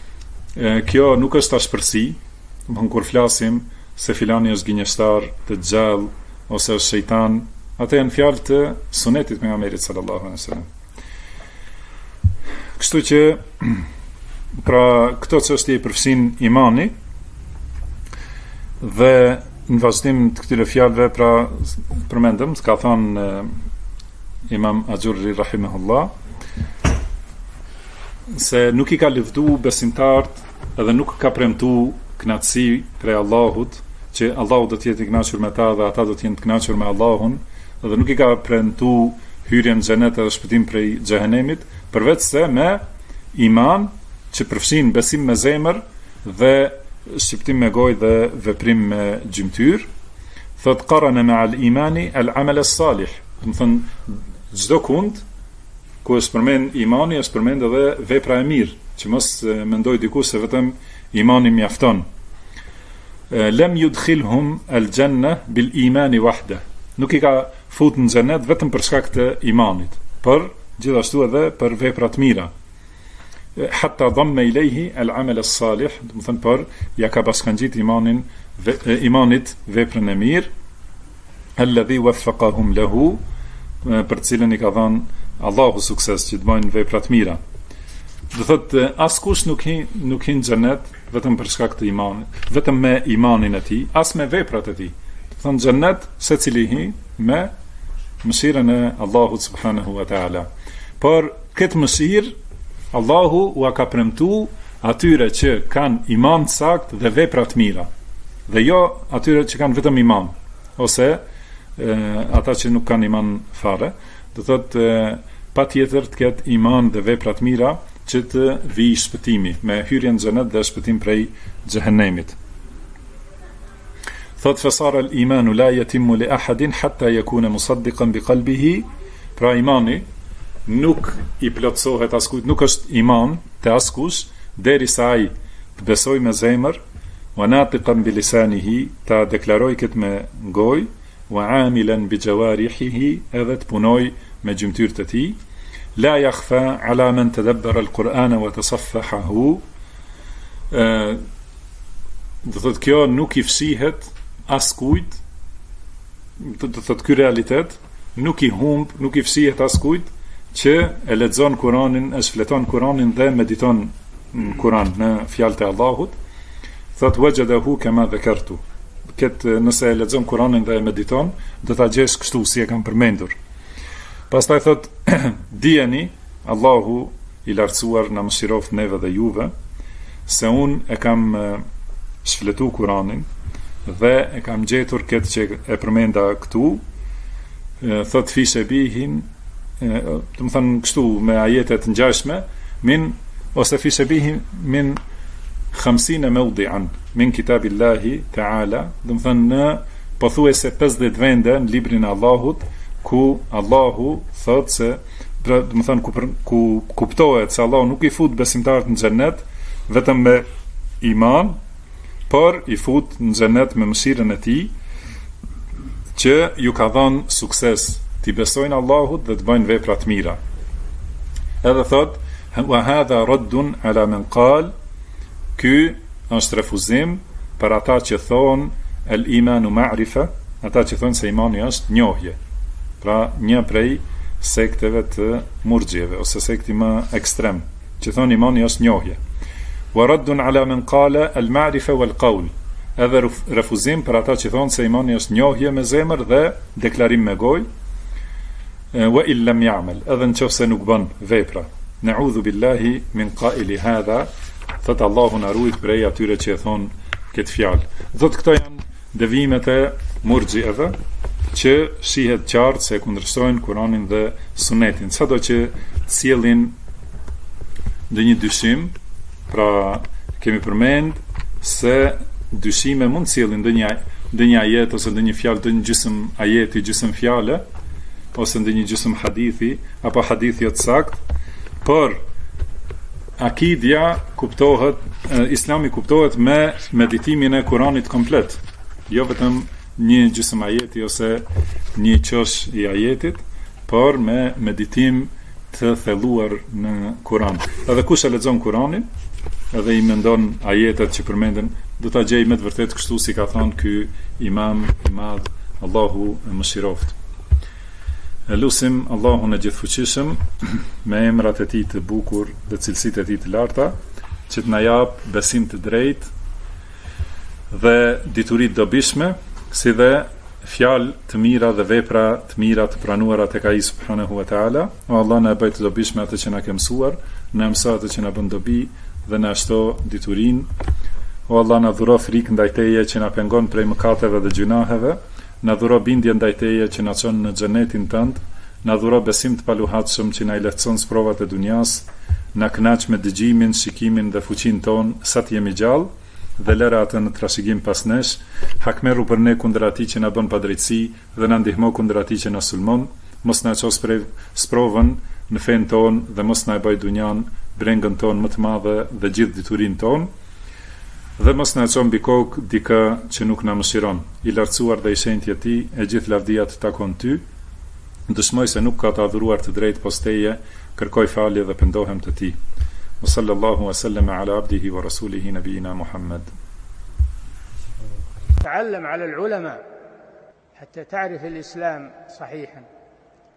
B: kjo nuk është ashpërsi, kur flasim se filani është gënjeshtar, të gjallë ose është shejtan, ato janë fjalë të sunetit me pejgamberit sallallahu alaihi wasallam. Kështu që pra këto çështje i përfshin imani, dhe në vazhdim të këtyre fjalëve pra përmendëm, ka thënë Imam Ajurri rahimahullah, se nuk i ka lëvdu besimtarët edhe nuk ka premtu kënaqësi prej Allahut, që Allahu do të jetë i kënaqur me ta dhe ata do të jenë të kënaqur me Allahun, dhe nuk i ka premtu hyrjen në xhenet edhe shpëtim prej xhehenemit, përveç se me iman që përfshin besim me zemër dhe shqiptim me gojë dhe veprim me gjymtyr. Thot qarana ma al imani al amal as salih. Do të thonë çdo kund ku është përmend imani, është përmend edhe vepra e mirë, që mos mendoj dikush se vetëm imani mjafton. Lam yudkhilhum al janna bil imani wahda. Nuk i ka futur në xhenet vetëm për shkak të imanit, por gjithashtu edhe për vepra të mira. Hatta dhamma ilayhi al amal as salih, do të thonë por ja ka bashkangjit imanit veprën e mirë, alladhi waffaqahum lahu, për cilën i ka dhënë Allahu sukses që të bëjnë vepra të mira. Do thotë askush nuk hin në xhenet vetëm për shkak të imanit, vetëm me imanin e tij, as me veprat e tij. Do thonë xhenet secili hi me mëshirën e Allahut subhanahu wa taala. Por këtë mëshirë Allahu u ka premtu atyre që kanë iman të sakt dhe vepra të mira, dhe jo atyre që kanë vetëm iman, ose ata që nuk kanë iman fare. Do thotë pa tjetër të ketë iman dhe vepra të mira që të vijë shpëtimi, me hyrjen në xhenet dhe shpëtim prej xhehenemit. Thot fasara al-imanu la yatimmu li ahadin hatta yakuna musaddiqan bi qalbihi, pra imani nuk i plotësohet askujt, nuk është iman te askush derisa ai të besoj me zemër, wa natiqan bi lisanihi, ta deklaroj këtë me gojë, wa amilan bi jawarihi, edhe të punoj me gjymtyrët e tij. La yakhfa ala man tadabbara al-Qur'ana wa tasaffahahu, do thotë kjo nuk i fshihet askujt, do thotë ky realitet nuk i humb, nuk i fshihet askujt që e lexon Kur'anin, e shfleton Kur'anin dhe mediton në Kur'an, në fjalët e Allahut. Thot wajadahu kama dhakartu, këtë nëse e lexon Kur'anin dhe e mediton, do ta gjesh kështu si e kam përmendur. Pastaj thot dijeni, Allahu i lartësuar na mëshiroft neve dhe juve, se unë e kam shfletu Kur'anin dhe e kam gjetur këtë që e përmenda këtu, thot fi shabihin, do të thënë kështu me ajetet ngjashme, min ose fi shabihin min 50 mawdi'an min kitabillahi ta'ala, do të thënë në pothuajse 50 vende në librin e Allahut, ku Allahu thot se, do të thënë ku kuptohet se Allahu nuk i fut besimtarët në xhenet vetëm me iman, por i fut në xhenet me mëshirën e tij, që ju ka dhënë sukses t'i besojnë Allahut dhe të bëjnë vepra të mira. Edhe thot wa hadha raddun ala man qal, ky është refuzim për ata që thonë el imanu ma'rifa, ata që thonë se imani është njohje, pra një prej sekteve të murxhieve ose sekti më ekstrem, që thonë imani është njohje. Wa raddun ala man qala al ma'rifa wal qawl, edhe refuzim për ata që thonë se imani është njohje me zemër dhe deklarim me gojë. Wa illam ya'mal, edhe nëse nuk bën vepra. Na'udhu billahi min qaili hadha, thot Allahu na ruaj prej atyre që e thon këtë fjalë. Thot këto janë devimet e murxhieve që shihet qartë se kundërshtojnë Kur'anin dhe Sunetin. Sado që sjellin ndonjë dyshim, pra kemi përmend se dyshime mund të sjellin ndonjë ajet ose ndonjë fjalë, ndonjë gjysmë ajeti, gjysmë fjale, ose ndonjë gjysmë hadithi apo hadithi të saktë, por akidja kuptohet, Islami kuptohet me meditimin e Kuranit komplet, jo vetëm një gjysmë ajeti ose një çosh i ajetit, por me meditim të thelluar në Kuran. Edhe kush e lexon Kuranin, edhe i mendon ajetet që përmenden, do ta gjejë me të vërtetë kështu si ka thënë ky imam i madh, Allahu e mëshiroft. Lusim Allahun e gjithfuqishëm me emrat e tij të bukur dhe cilësitë e tij të larta, që të na jap besim të drejtë dhe dituri të dobishme, si dhe fjalë të mira dhe vepra të mira të pranuara tek ai subhanahu wa taala. O Allah, na bëj të dobishme atë që na ke mësuar, na mëso atë që na bën dobi dhe na shto diturinë. O Allah, na dhuro frikë ndaj teje që na pengon prej mëkateve dhe gjunaheve. Na dhuro bindje ndaj teje që na çon në xhenetin tënd, na dhuro besim të paluhatshëm që na i lehtëson provat e dunjas, na kënaq me dëgjimin, shikimin dhe fuqinë ton sa të jemi gjallë, dhe lëra atë në trashëgim pas nesh, hakmeru për ne kundër atij që na bën padrejtësi dhe na ndihmo kundër atij që na sulmon, mos na ços prej sprovën në fen ton dhe mos na e bëj dunjan brengën ton më të madhe dhe gjithë diturinë ton, dhe mos na çon mbi kokë dikë që nuk na mëshiron. I lartësuar dhe i shenjtë i tij, e gjithë lavdia të takon ty. Dëshmoj se nuk ka të adhuruar të drejtë pos teje, kërkoj falje dhe pendohem te ti. Sallallahu wa sallam ala abdihi wa rasulihi nabiyina Muhammad.
A: تعلم على العلماء حتى تعرف الإسلام صحيحا.